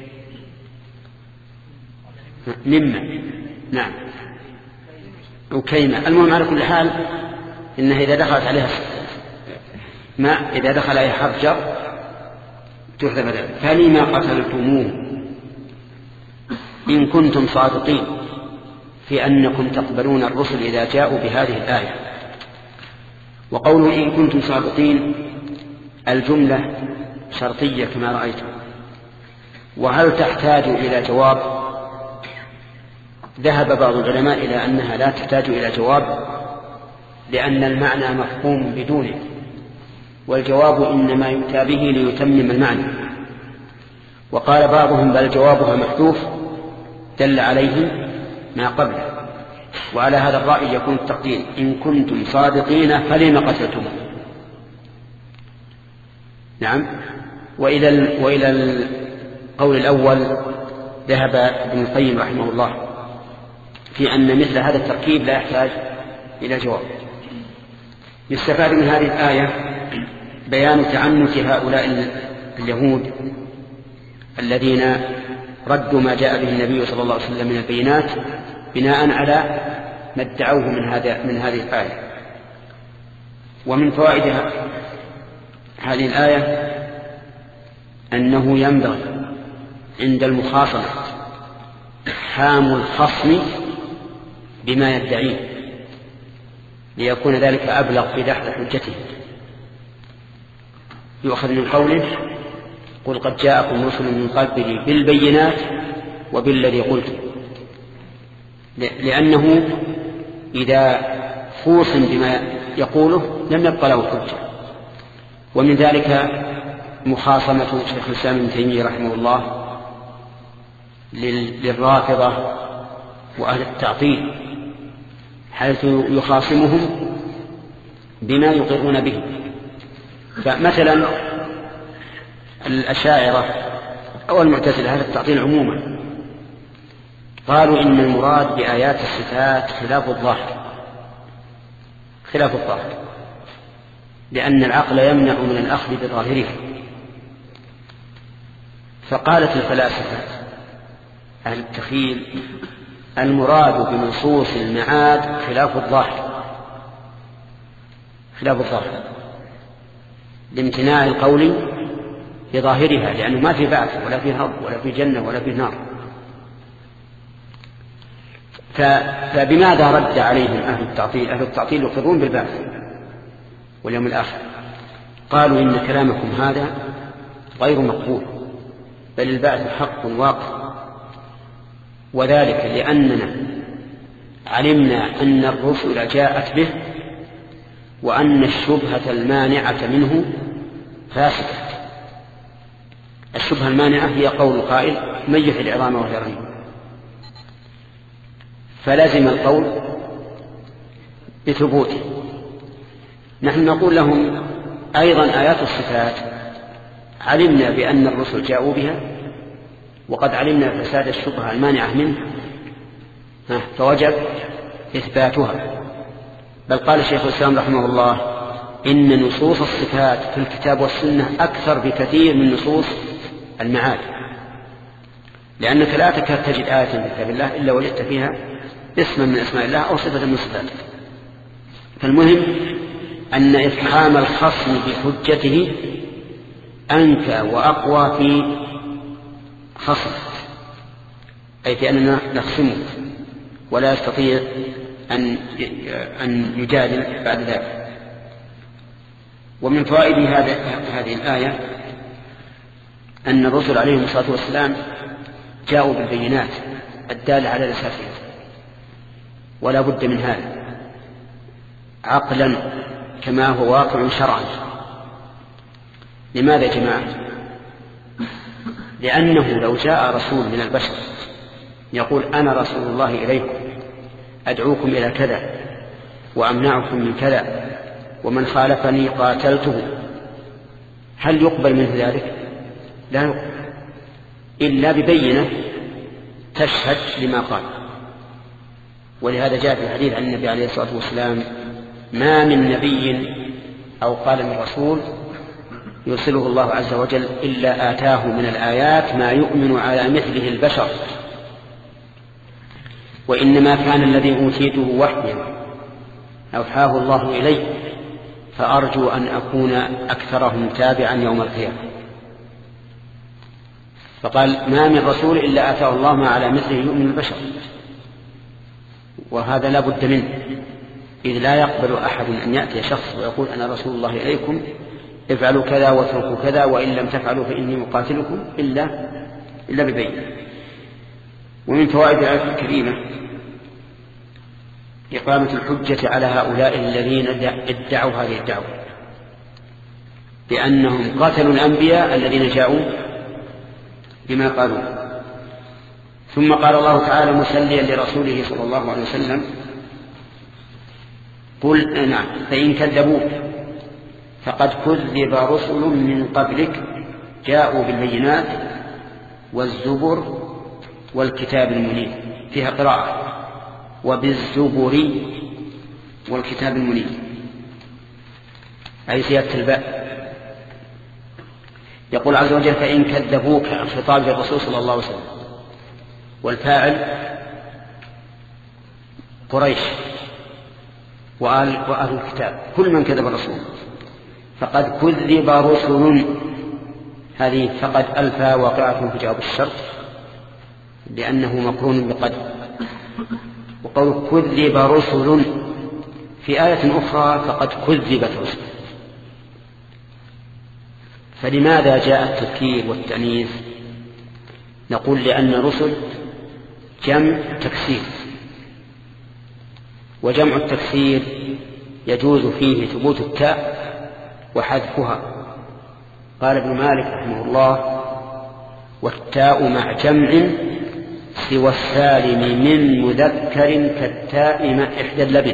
مما. نعم وكيما. المهم على كل حال إنها إذا دخلت عليها ما إذا دخل عليها حرف جر تحذف ذلك. فلما قتلتموه إن كنتم صادقين في أنكم تقبلون الرسل إذا جاءوا بهذه الآية. وقوله إن كنتم صادقين الجملة شرطية كما رأيتم، وهل تحتاج إلى جواب؟ ذهب بعض العلماء إلى أنها لا تحتاج إلى جواب لأن المعنى مفهوم بدونه، والجواب إنما يؤتى به ليتمم المعنى. وقال بعضهم بل جوابها محذوف دل عليه ما قبله، وعلى هذا الرأي يكون التقدير إن كنتم صادقين فلما قتلتم. نعم. وإلى ال وإلى ال القول الأول ذهب ابن القيم رحمه الله في أن مثل هذا التركيب لا يحتاج إلى جواب. يستفاد من هذه الآية بيان تعنت هؤلاء اليهود الذين ردوا ما جاء به النبي صلى الله عليه وسلم من البينات بناء على ما ادعوه من هذا من هذه الآية. ومن فوائد هذه الآية أنه ينبغي عند المخاصمة حام الخصم بما يدعيه ليكون ذلك أبلغ في دحض حجته. يؤخذ من قوله قل قد جاءكم رسل من قبلي بالبينات وبالذي قلت، لأنه إذا خوصم بما يقوله لم يبقى له حجة. ومن ذلك مخاصمة شيخ الإسلام ابن تيمية رحمه الله للرافضة وأهل التعطيل، حيث يخاصمهم بما يقرون به. فمثلا الأشاعرة أو المعتزلة هذا التعطيل عموما قالوا إن المراد بآيات الصفات خلاف الظاهر خلاف الظاهر لأن العقل يمنع من الأخذ بظاهره. فقالت الفلاسفة أهل التخيل المراد بنصوص المعاد خلاف الظاهر خلاف الظاهر لامتناع القول بظاهرها، لأنه ما في بعث ولا في هرب ولا في جنة ولا في نار. فبماذا رد عليهم أهل التعطيل؟ أهل التعطيل يقرون بالبعث واليوم الآخر، قالوا إن كلامكم هذا غير مقبول، بل البعث حق واقع، وذلك لأننا علمنا أن الرسل جاءت به وأن الشبهة المانعة منه فاسدة. الشبهة المانعة هي قول قائل من يحيي العظام وهي رميم، فلازم القول بثبوته. نحن نقول لهم أيضا آيات الصفات علمنا بأن الرسل جاءوا بها وقد علمنا فساد الشبهة المانعة منه، فوجب إثباتها. بل قال شيخ الإسلام رحمه الله إن نصوص الصفات في الكتاب والسنة أكثر بكثير من نصوص المعاد، لأنك لا تكاد تجد آية في كتاب الله إلا وجدت فيها اسما من أسماء الله أو صفة من صفاته. فالمهم أن إفحام الخصم بحجته أنكى وأقوى في خصم، أي في أننا نخصمه ولا يستطيع أن أن يجادل بعد ذلك. ومن فوائد هذه الآية أن الرسل عليهم الصلاة والسلام جاءوا بالبينات الدالة على رسالتهم، ولا بد من هذا عقلا كما هو واقع شرعا. لماذا يا جماعة؟ لأنه لو جاء رسول من البشر يقول أنا رسول الله إليكم أدعوكم إلى كذا وأمنعكم من كذا ومن خالفني قاتلته، هل يقبل منه ذلك؟ لا يقبل إلا ببينة تشهد لما قال. ولهذا جاء في الحديث عن النبي عليه الصلاة والسلام ما من نبي أو قال من رسول يرسله الله عز وجل إلا آتاه من الآيات ما يؤمن على مثله البشر، وإنما كان الذي أوتيته وحيا أوحاه الله إلي، فأرجو أن أكون أكثرهم تابعا يوم القيامة. فقال ما من رسول إلا آتاه الله ما على مثله يؤمن البشر، وهذا لا بد منه، إذ لا يقبل أحد أن يأتي شخص ويقول أنا رسول الله إليكم افعلوا كذا واتركوا كذا وإن لم تفعلوا فإني مقاتلكم إلا, إلا ببينة. ومن فوائد الآية الكريمة إقامة الحجة على هؤلاء الذين ادعوا هذه الدعوة بأنهم قاتلوا الأنبياء الذين جاءوا بما قالوا. ثم قال الله تعالى مسليا لرسوله صلى الله عليه وسلم قل نعم فإن كذبوك فقد كذب رسل من قبلك جاءوا بالبينات والزبر والكتاب المنير، فيها قراءة وبالزبر والكتاب المنير، أي زيادة الباء. يقول عز وجل فإن كذبوك، الخطاب للرسول صلى الله عليه وسلم، والفاعل قريش وآل, وآل الكتاب، كل من كذب الرسول. فقد كذب رسل، هذه فقد ألفا واقعة في جواب الشرط لأنه مقرون بقد. وقول كذب رسل في آية أخرى فقد كذبت رسل. فلماذا جاء التذكير والتأنيث؟ نقول لأن رسل جمع تكسير، وجمع التكسير يجوز فيه ثبوت التاء وحذفها. قال ابن مالك رحمه الله والتاء مع جمع سوى السالم من مذكر كالتاء مع إحدى اللبن.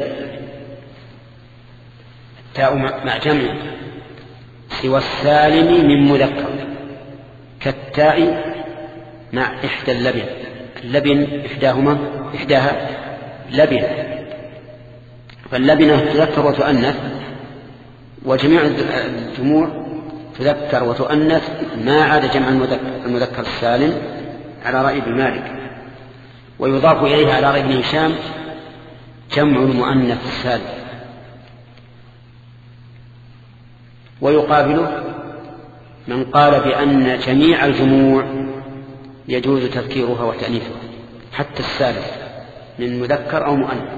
التاء مع جمع سوى السالم من مذكر كالتاء مع إحدى اللبن. اللبن إحداهما إحداها لبن، فاللبنة تذكر وتؤنث، وجميع الجموع تذكر وتؤنث ما عدا جمع المذكر السالم على رأي ابن مالك. ويضاف إليه على رأي ابن هشام جمع المؤنث السالم. ويقابله من قال بأن جميع الجموع يجوز تذكيرها وتأنيثها حتى السالم من مذكر أو مؤنث.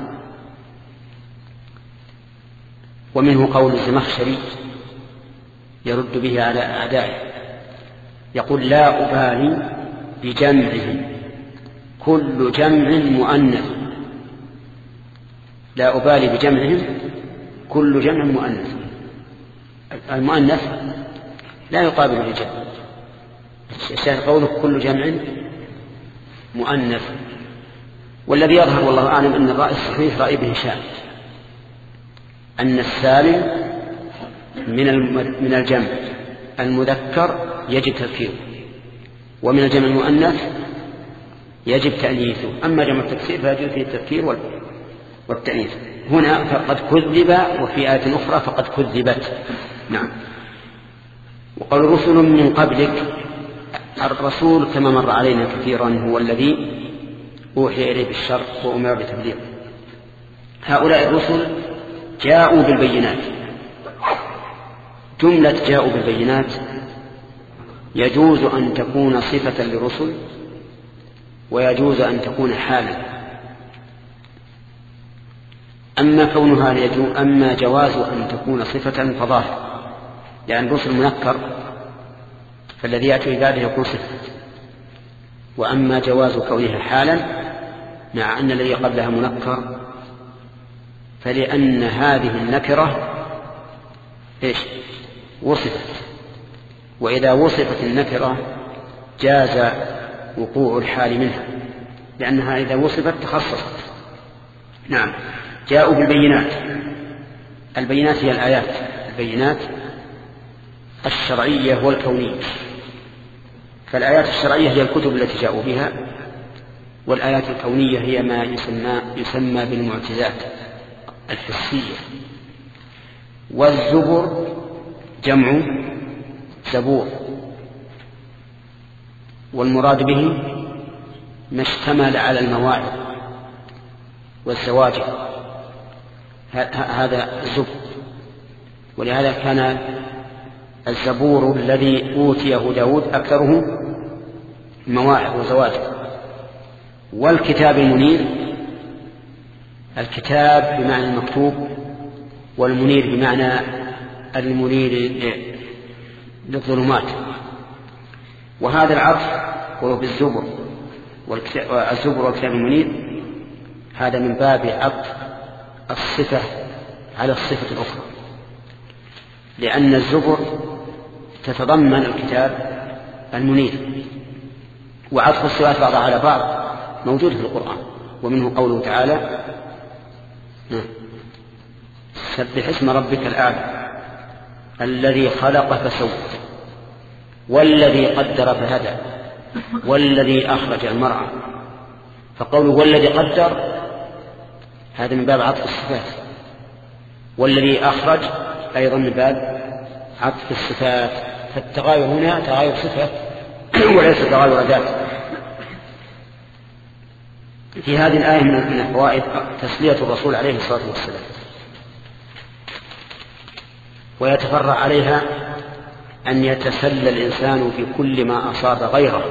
ومنه قول الزمخشري يرد به على أعدائه، يقول لا أبالي بجمعهم كل جمع مؤنث، لا أبالي بجمعهم كل جمع مؤنث. المؤنث لا يقابل الرجال، الشاهد قوله كل جمع مؤنث. والذي يظهر والله أعلم أن الرأي الصحيح رأي ابن هشام أن السالم من الجمع المذكر يجب تذكيره، ومن الجمع المؤنث يجب تأنيثه. أما جمع التكسير فيجب فيه التذكير والتأنيث. هنا فقد كذب، وفي آية أخرى فقد كذبت. نعم. وقال رسل من قبلك، الرسول كما مر علينا كثيرا هو الذي أوحي إليه بالشرع وأمر بتبليغه. هؤلاء الرسل جاءوا بالبينات. جملة جاءوا بالبينات يجوز أن تكون صفة للرسل ويجوز أن تكون حالا. أما كونها يجوز أما جواز أن تكون صفة فظاهر، لأن الرسل منكر فالذي يأتي بعده يكون صفة. وأما جواز كونها حالا مع أن الذي قبلها منكر، فلأن هذه النكرة إيش وصفت، وإذا وصفت النكرة جاز وقوع الحال منها، لأنها إذا وصفت تخصصت. نعم. جاءوا بالبينات. البينات هي الآيات، البينات الشرعية والكونية. فالآيات الشرعية هي الكتب التي جاءوا بها، والآيات الكونية هي ما يسمى, يسمى بالمعجزات الحسية. والزبر جمع زبور، والمراد به ما اشتمل على المواعظ والزواجر، هذا الزبر. ولهذا كان الزبور الذي أوتيه داود أكثره مواعظ وزواجر. والكتاب المنير، الكتاب بمعنى المكتوب، والمنير بمعنى المنير للظلمات. وهذا العطف هو بالزبر والزبر والكتاب المنير، هذا من باب عطف الصفة على الصفة الأخرى، لأن الزبر تتضمن الكتاب المنير. وعطف الصفات بعضها على بعض موجود في القرآن، ومنه قوله تعالى سبح اسم ربك الأعلى الذي خلق فسوى والذي قدر فهدى والذي أخرج المرعى، فقوله والذي قدر هذا من باب عطف الصفات، والذي أخرج أيضا من باب عطف الصفات، فالتغاير هنا تغاير صفة وليس تغاير ذات. في هذه الآية من الفوائد تسلية الرسول عليه الصلاة والسلام، ويتفرع عليها أن يتسلى الإنسان في كل ما أصاب غيره.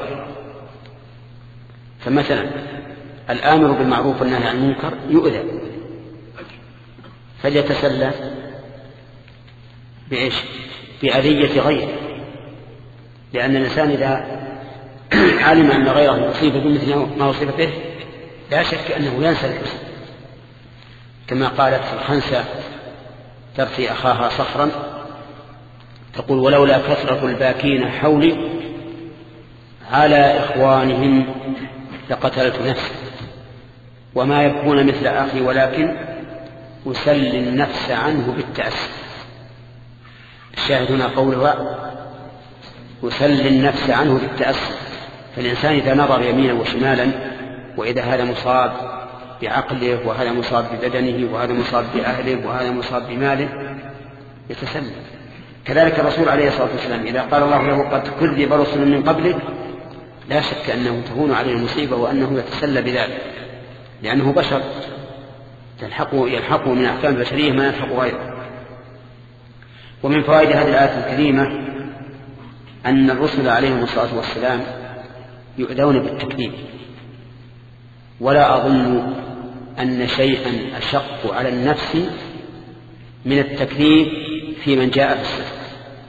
فمثلا الآمر بالمعروف والنهي عن المنكر يؤذى، فليتسلى بعيش بأذية غيره، لأن الإنسان إذا علم أن غيره يصيب بمثل ما أصيب به لا شك أنه ينسى الحسن، كما قالت الخنسة ترثي أخاها صخرا تقول ولولا كثرة الباكين حولي على إخوانهم لقتلت نفسي وما يبكون مثل أخي ولكن أسلي النفس عنه بالتأسي. الشاهد هنا قولها أسلي النفس عنه بالتأسي، فالإنسان إذا نظر يمينا وشمالا وإذا هذا مصاب بعقله وهذا مصاب ببدنه وهذا مصاب بأهله وهذا مصاب بماله يتسلى. كذلك الرسول عليه الصلاة والسلام إذا قال الله له قد كذب رسل من قبلك لا شك أنه تهون عليه المصيبة وأنه يتسلى بذلك، لأنه بشر تلحقه يلحقه من أحكام البشرية ما يلحق غيره. ومن فوائد هذه الآية الكريمة أن الرسل عليهم الصلاة والسلام يؤذون بالتكذيب، ولا أظن أن شيئا أشق على النفس من التكذيب في من جاء بالصدق،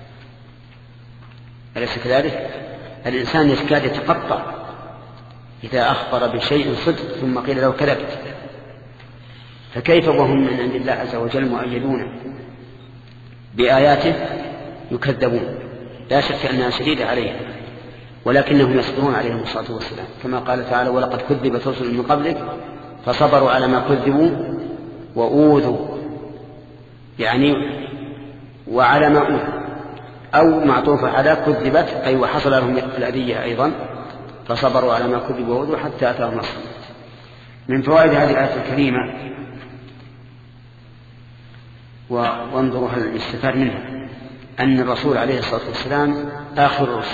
أليس كذلك؟ الإنسان يكاد يتقطع إذا أخبر بشيء صدق ثم قيل له كذبت، فكيف وهم من عند الله عز وجل مؤيدون بآياته يكذبون؟ لا شك أنها شديدة عليهم، ولكنهم يصبرون عليهم الصلاة والسلام، كما قال تعالى ولقد كذبت رسل من قبلك فصبروا على ما كذبوا وأوذوا، يعني وعلى ما أوذوا، أو معطوفة على كذبت أي وحصل لهم الأذية أيضا فصبروا على ما كذبوا وأوذوا حتى أتاهم نصر. من فوائد هذه الآية الكريمة وانظروا هل يستفاد منها أن الرسول عليه الصلاة والسلام آخر الرسل.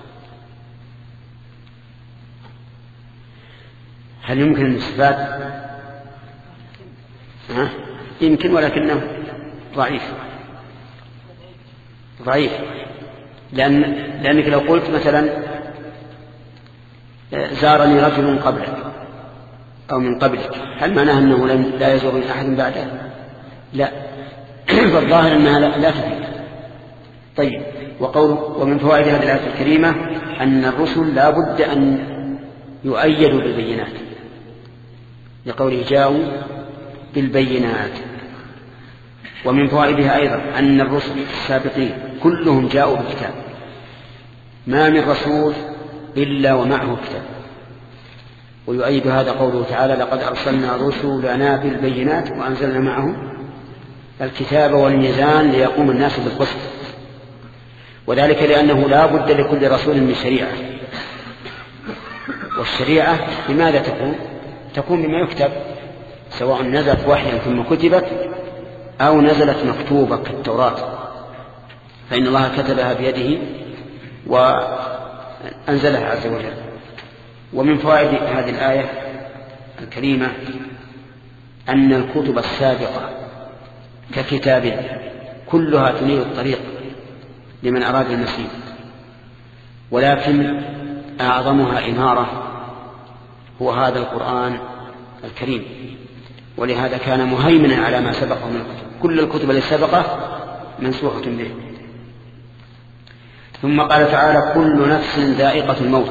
هل يمكن أن يستفاد؟ ها؟ يمكن، ولكنه ضعيف ضعيف لأن لأنك لو قلت مثلا زارني رجل قبلك أو من قبلك هل معناه أنه لا يزورني أحد بعده؟ لا، فالظاهر أنها لا تفيد. طيب، وقول ومن فوائد هذه الآية الكريمة أن الرسل لا بد أن يؤيدوا بالبينات، لقوله جاءوا بالبينات. ومن فوائدها أيضا أن الرسل السابقين كلهم جاءوا بالكتاب، ما من رسول إلا ومعه كتاب. ويؤيد هذا قوله تعالى لقد أرسلنا رسلنا بالبينات وأنزلنا معهم الكتاب والميزان ليقوم الناس بالقسط، وذلك لأنه لا بد لكل رسول من شريعة، والشريعة بماذا تكون؟ تكون بما يكتب، سواء نزلت وحيا ثم كتبت أو نزلت مكتوبة كالتوراة، فإن الله كتبها بيده وأنزلها عز وجل. ومن فوائد هذه الآية الكريمة أن الكتب السابقة ككتاب كلها تنير الطريق لمن أراد المسير، ولكن أعظمها إنارة هو هذا القرآن الكريم، ولهذا كان مهيمنا على ما سبقه من الكتب، كل الكتب التي سبقه منسوخة به. ثم قال تعالى كل نفس ذائقة الموت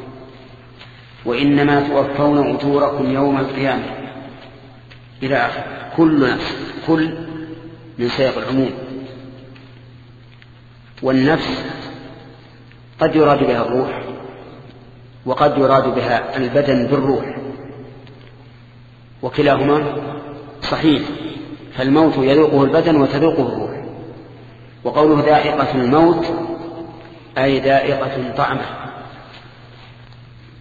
وإنما توفون أجوركم يوم القيامة إلى آخر. كل نفس، كل من سياق العموم، والنفس قد يراد بها الروح وقد يراد بها البدن بالروح، وكلاهما صحيح، فالموت يذوقه البدن وتذوقه الروح. وقوله ذائقة الموت أي ذائقة طعمه،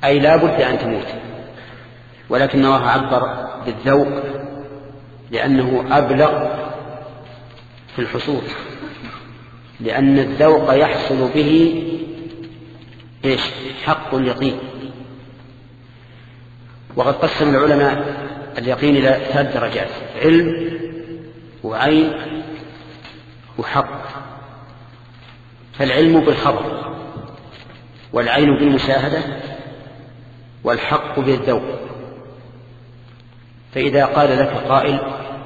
أي لا بد أن تموت، ولكن الله عبر بالذوق لأنه أبلغ في الحصول، لأن الذوق يحصل به إيش؟ حق اليقين. وقد قسم العلماء اليقين إلى ثلاث درجات: علم وعين وحق. فالعلم بالخبر، والعين بالمشاهدة، والحق بالذوق. فإذا قال لك قائل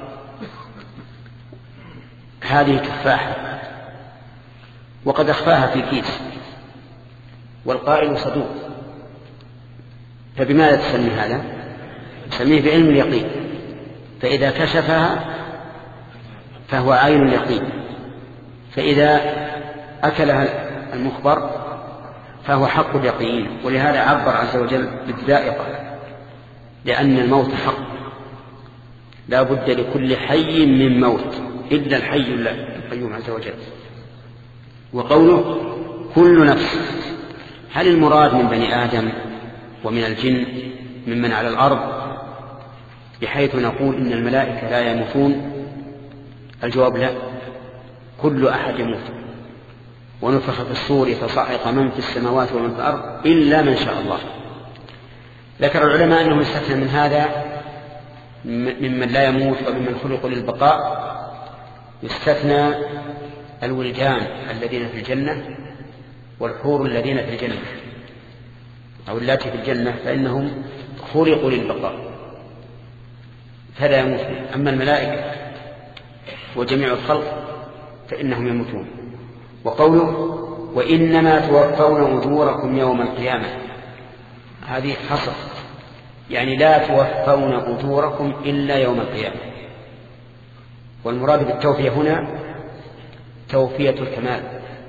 هذه تفاحة وقد أخفاها في كيس، والقائل صدوق، فبماذا تسمي هذا؟ تسميه بعلم اليقين. فإذا كشفها فهو عين اليقين، فإذا أكلها المخبر فهو حق اليقين. ولهذا عبر عز وجل بالذائقة، لأن الموت حق، لا بد لكل حي من موت إلا الحي القيوم عز وجل. وقوله كل نفس، هل المراد من بني آدم ومن الجن ممن على الأرض بحيث نقول إن الملائكة لا يموتون؟ الجواب لا، كل أحد يموت. ونفخ في الصور فصعق من في السماوات ومن في الأرض إلا من شاء الله. ذكر العلماء أنه يستثنى من هذا ممن لا يموت وممن خلقوا للبقاء، يستثنى الولدان الذين في الجنة والحور الذين في الجنة أو اللاتي في الجنة، فإنهم خلقوا للبقاء فلا يموتون. أما الملائكة وجميع الخلق فإنهم يموتون. وقوله وإنما توفون أجوركم يوم القيامة، هذه حصر، يعني لا توفون أجوركم إلا يوم القيامة. والمراد بالتوفية هنا توفية الكمال،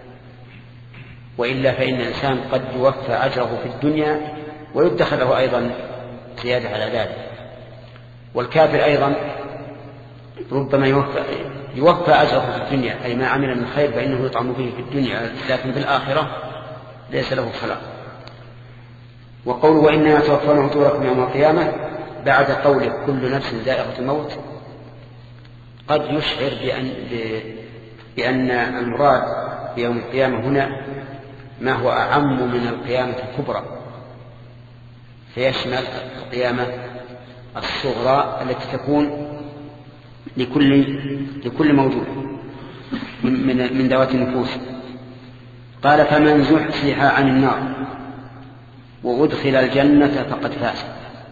وإلا فإن الإنسان قد يوفى أجره في الدنيا ويدخر له أيضا زيادة على ذلك. والكافر أيضا ربما يوفى, يوفى أجره في الدنيا، أي ما عمل من خير فإنه يطعم فيه في الدنيا، لكن في الآخرة ليس له خلاق. وقول وإنما توفون أجوركم يوم القيامة بعد قوله كل نفس ذائقة الموت قد يشعر بأن, بأن المراد بيوم القيامة هنا ما هو أعم من القيامة الكبرى، فيشمل القيامة الصغرى التي تكون لكل, لكل موجود من, من ذوات النفوس. قال فمن زحزح عن النار وأدخل الجنة فقد فاز.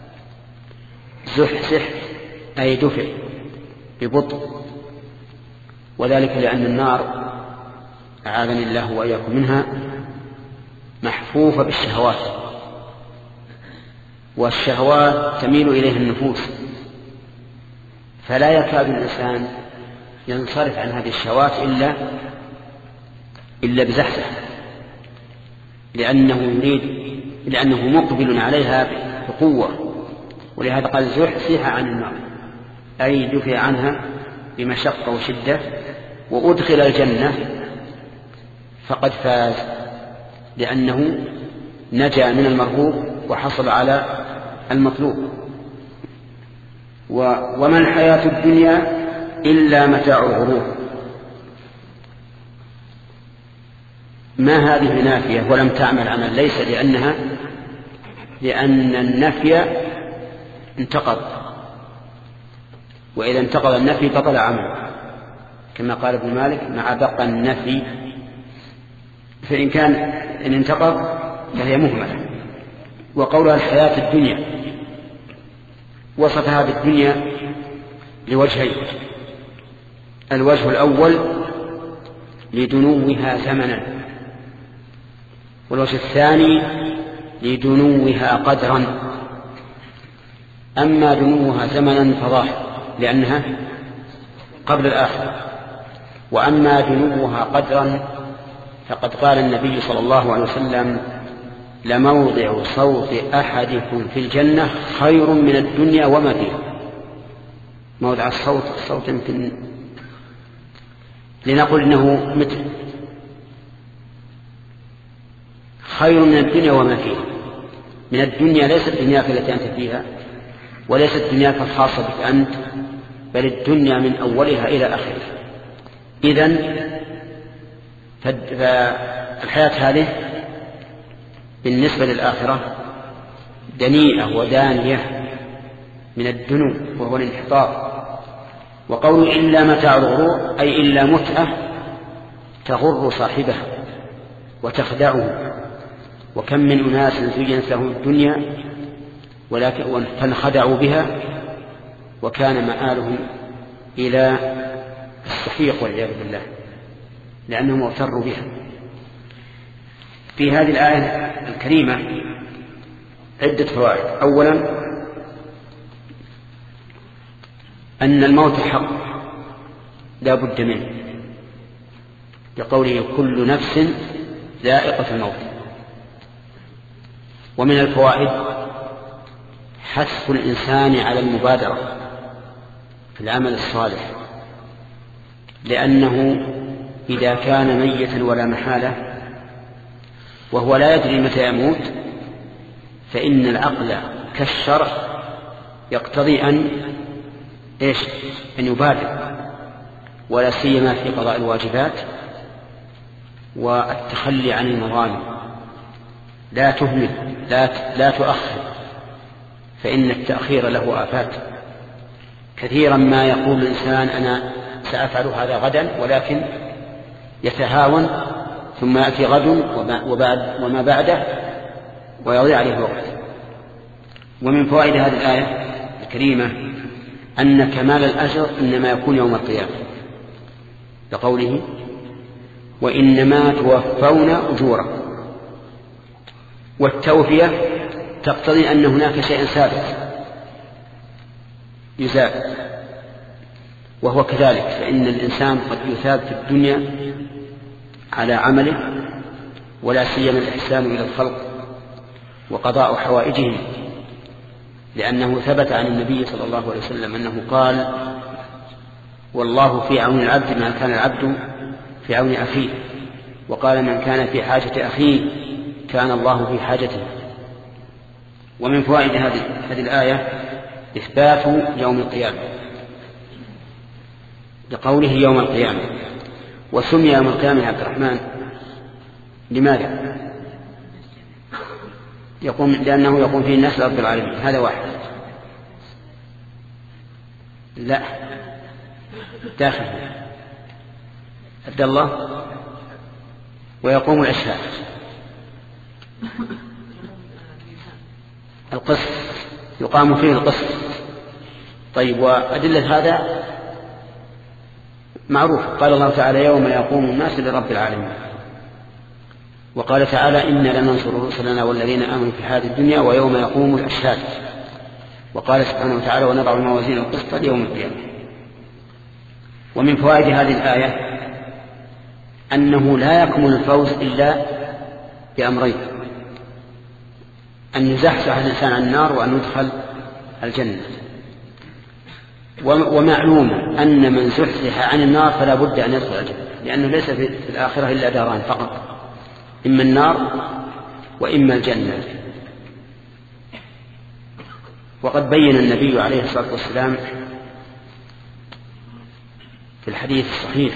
زحزح أي دفع ببطء، وذلك لأن النار أعاذني الله وإياكم منها محفوفة بالشهوات، والشهوات تميل إليها النفوس، فلا يكاد الإنسان ينصرف عن هذه الشهوات إلا إلا بزحزح، لأنه يريد لأنه مقبل عليها بقوة. ولهذا قال زحزح عن النار أي دفع عنها بمشقة وشدة. وأدخل الجنة فقد فاز، لأنه نجا من المرغوب وحصل على المطلوب. وما الحياة الدنيا إلا متاع الغرور. ما هذه نافية ولم تعمل عمل، ليس لأنها لأن النفي انتقض، وإذا انتقض النفي بطل عمل، كما قال ابن مالك مع بقى النفي، فإن كان إن انتقض فهي مهملة. وقولها الحياة الدنيا وصفها بالدنيا لوجهين: الوجه الأول لدنوها زمنا، والوجه الثاني لدنوها قدرا. أما دنوها زمنا فظاهر لأنها قبل الآخرة، وأما دنوها قدرا فقد قال النبي صلى الله عليه وسلم لموضع صوت أحدكم في الجنة خير من الدنيا وما فيها. موضع الصوت الصوت يمكن لنقول إنه مثل خير من الدنيا وما فيها، من الدنيا ليست دنياك التي أنت فيها، وليست دنياك الخاصة بك أنت، بل الدنيا من أولها إلى آخرها. إذن فالحياة هذه بالنسبة للآخرة دنيئة ودانية من الدنو وهو الانحطاط. وقول إلا متاع الغرور أي إلا متعة تغر صاحبها وتخدعه. وكم من أناس زينت لهم الدنيا ولكن فانخدعوا بها وكان مآلهم إلى السحيق والعياذ بالله لأنهم اغتروا بها. في هذه الآية الكريمة عدة فوائد. أولا أن الموت حق لا بد منه لقوله كل نفس ذائقة الموت. ومن الفوائد حث الإنسان على المبادرة في العمل الصالح، لأنه إذا كان ميتا ولا محالة وهو لا يدري متى يموت فإن العقل كالشرع يقتضي أن إيش أن يبادر، ولا سيما في قضاء الواجبات والتخلي عن المظالم. لا تهمل لا, لا تؤخر، فإن التأخير له آفات. كثيرا ما يقول الإنسان أنا سأفعل هذا غدا، ولكن يتهاون ثم يأتي غد وبعد وما بعده ويضيع عليه الوقت. ومن فوائد هذه الآية الكريمة أن كمال الأجر إنما يكون يوم القيامة، لقوله وإنما توفون أجوركم. والتوفية تقتضي أن هناك شيء ثابت يزاد، وهو كذلك، فإن الإنسان قد يثاب في الدنيا على عمله، ولا سيما الإحسان إلى الخلق وقضاء حوائجهم، لأنه ثبت عن النبي صلى الله عليه وسلم أنه قال والله في عون العبد ما كان العبد في عون أخيه، وقال من كان في حاجة أخيه كان الله في حاجته. ومن فوائد هذه الآية إثبات يوم القيامة لقوله يوم القيامة. وسمي يوم القيامة عبد الرحمن لماذا؟ يقوم لأنه يقوم فيه الناس رب العالمين، هذا واحد. لا داخل عبد الله. ويقوم الأشهاد القسط، يقام فيه القسط. طيب وأدلة هذا معروف، قال الله تعالى يوم يقوم الناس لرب العالمين، وقال تعالى إنا لننصر رسلنا والذين آمنوا في هذه الدنيا ويوم يقوم الأشهاد، وقال سبحانه وتعالى ونضع الموازين القسط ليوم القيامة. ومن فوائد هذه الآية أنه لا يكمل الفوز إلا بأمرين: أن يزحزح الإنسان عن النار وأن يدخل الجنة. ومعلوم أن من زحزح عن النار فلا بد أن يدخل الجنة، لأنه ليس في الآخرة إلا داران فقط، إما النار وإما الجنة. وقد بين النبي عليه الصلاة والسلام في الحديث الصحيح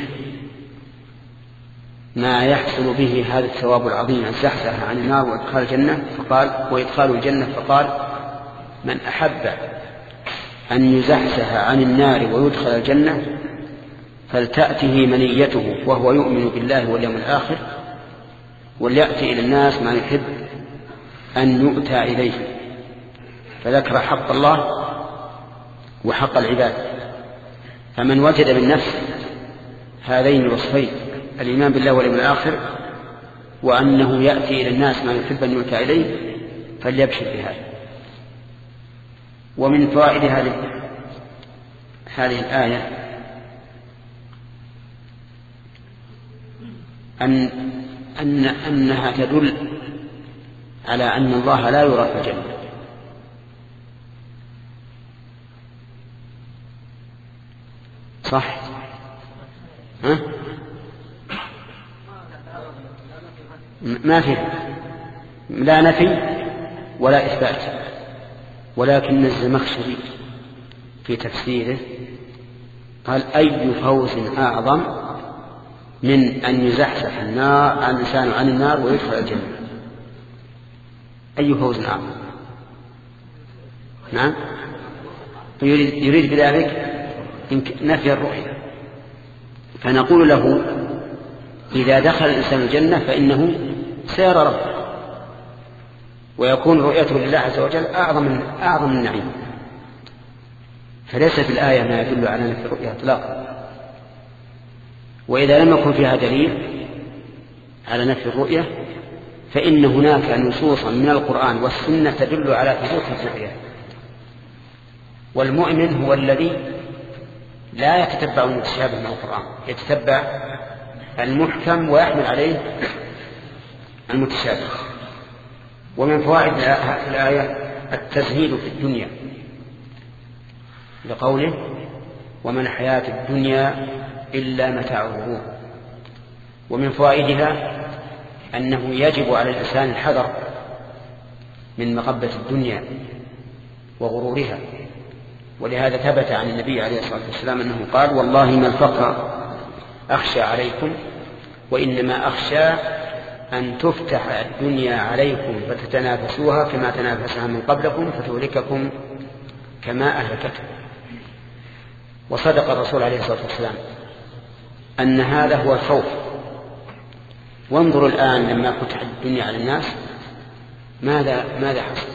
ما يحصل به هذا الثواب العظيم الزحزح عن النار وإدخال الجنة، فقال وإدخال الجنة، فقال من أحب أن يزحزح عن النار ويدخل الجنة فلتأته منيته وهو يؤمن بالله واليوم الآخر، وليأتي إلى الناس ما يحب أن يؤتى إليه. فذكر حق الله وحق العباد. فمن وجد من نفسه هذين الوصفين، الإيمان بالله واليوم الآخر وأنه يأتي إلى الناس ما يحب أن يؤتى إليه، فليبشر بهذا. ومن فوائد هذه هذه الآية أن أن أنها تدل على أن الله لا يرى في الجنة. صح؟ ها؟ ما في لا نفي ولا إثبات، ولكن الزمخشري في تفسيره قال أي فوز أعظم من أن يزحزح النار الإنسان عن النار ويدخل الجنة. أي فوز أعظم؟ نعم، يريد, يريد بذلك نفي الرؤية. فنقول له إذا دخل الإنسان الجنة فإنه سيرى ربه ويكون رؤيته لله عز وجل أعظم من أعظم النعيم. فليس في الآية ما يدل على نفي الرؤية إطلاقا. وإذا لم يكن فيها دليل على نفي الرؤية فإن هناك نصوصا من القرآن والسنة تدل على ثبوت الرؤية. والمؤمن هو الذي لا يتتبع المتشابه من القرآن، يتتبع المحكم ويحمل عليه المتشابه. ومن فوائد الآية التزهيد في الدنيا لقوله وما الحياة الدنيا إلا متاع الغرور. ومن فوائدها أنه يجب على الإنسان الحذر من مغبة الدنيا وغرورها. ولهذا ثبت عن النبي عليه الصلاة والسلام أنه قال والله ما الفقر أخشى عليكم وإنما أخشى أن تفتح الدنيا عليكم فتتنافسوها كما تنافسها من قبلكم فتهلككم كما أهلكتكم. وصدق الرسول عليه الصلاة والسلام أن هذا هو الخوف. وانظروا الآن لما فتحت الدنيا على الناس ماذا ماذا حصل؟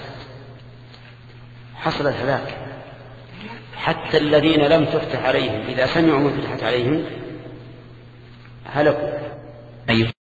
حصل الهلاك. حتى الذين لم تفتح عليهم إذا سمعوا ما فتحت عليهم هلكوا. أيوه.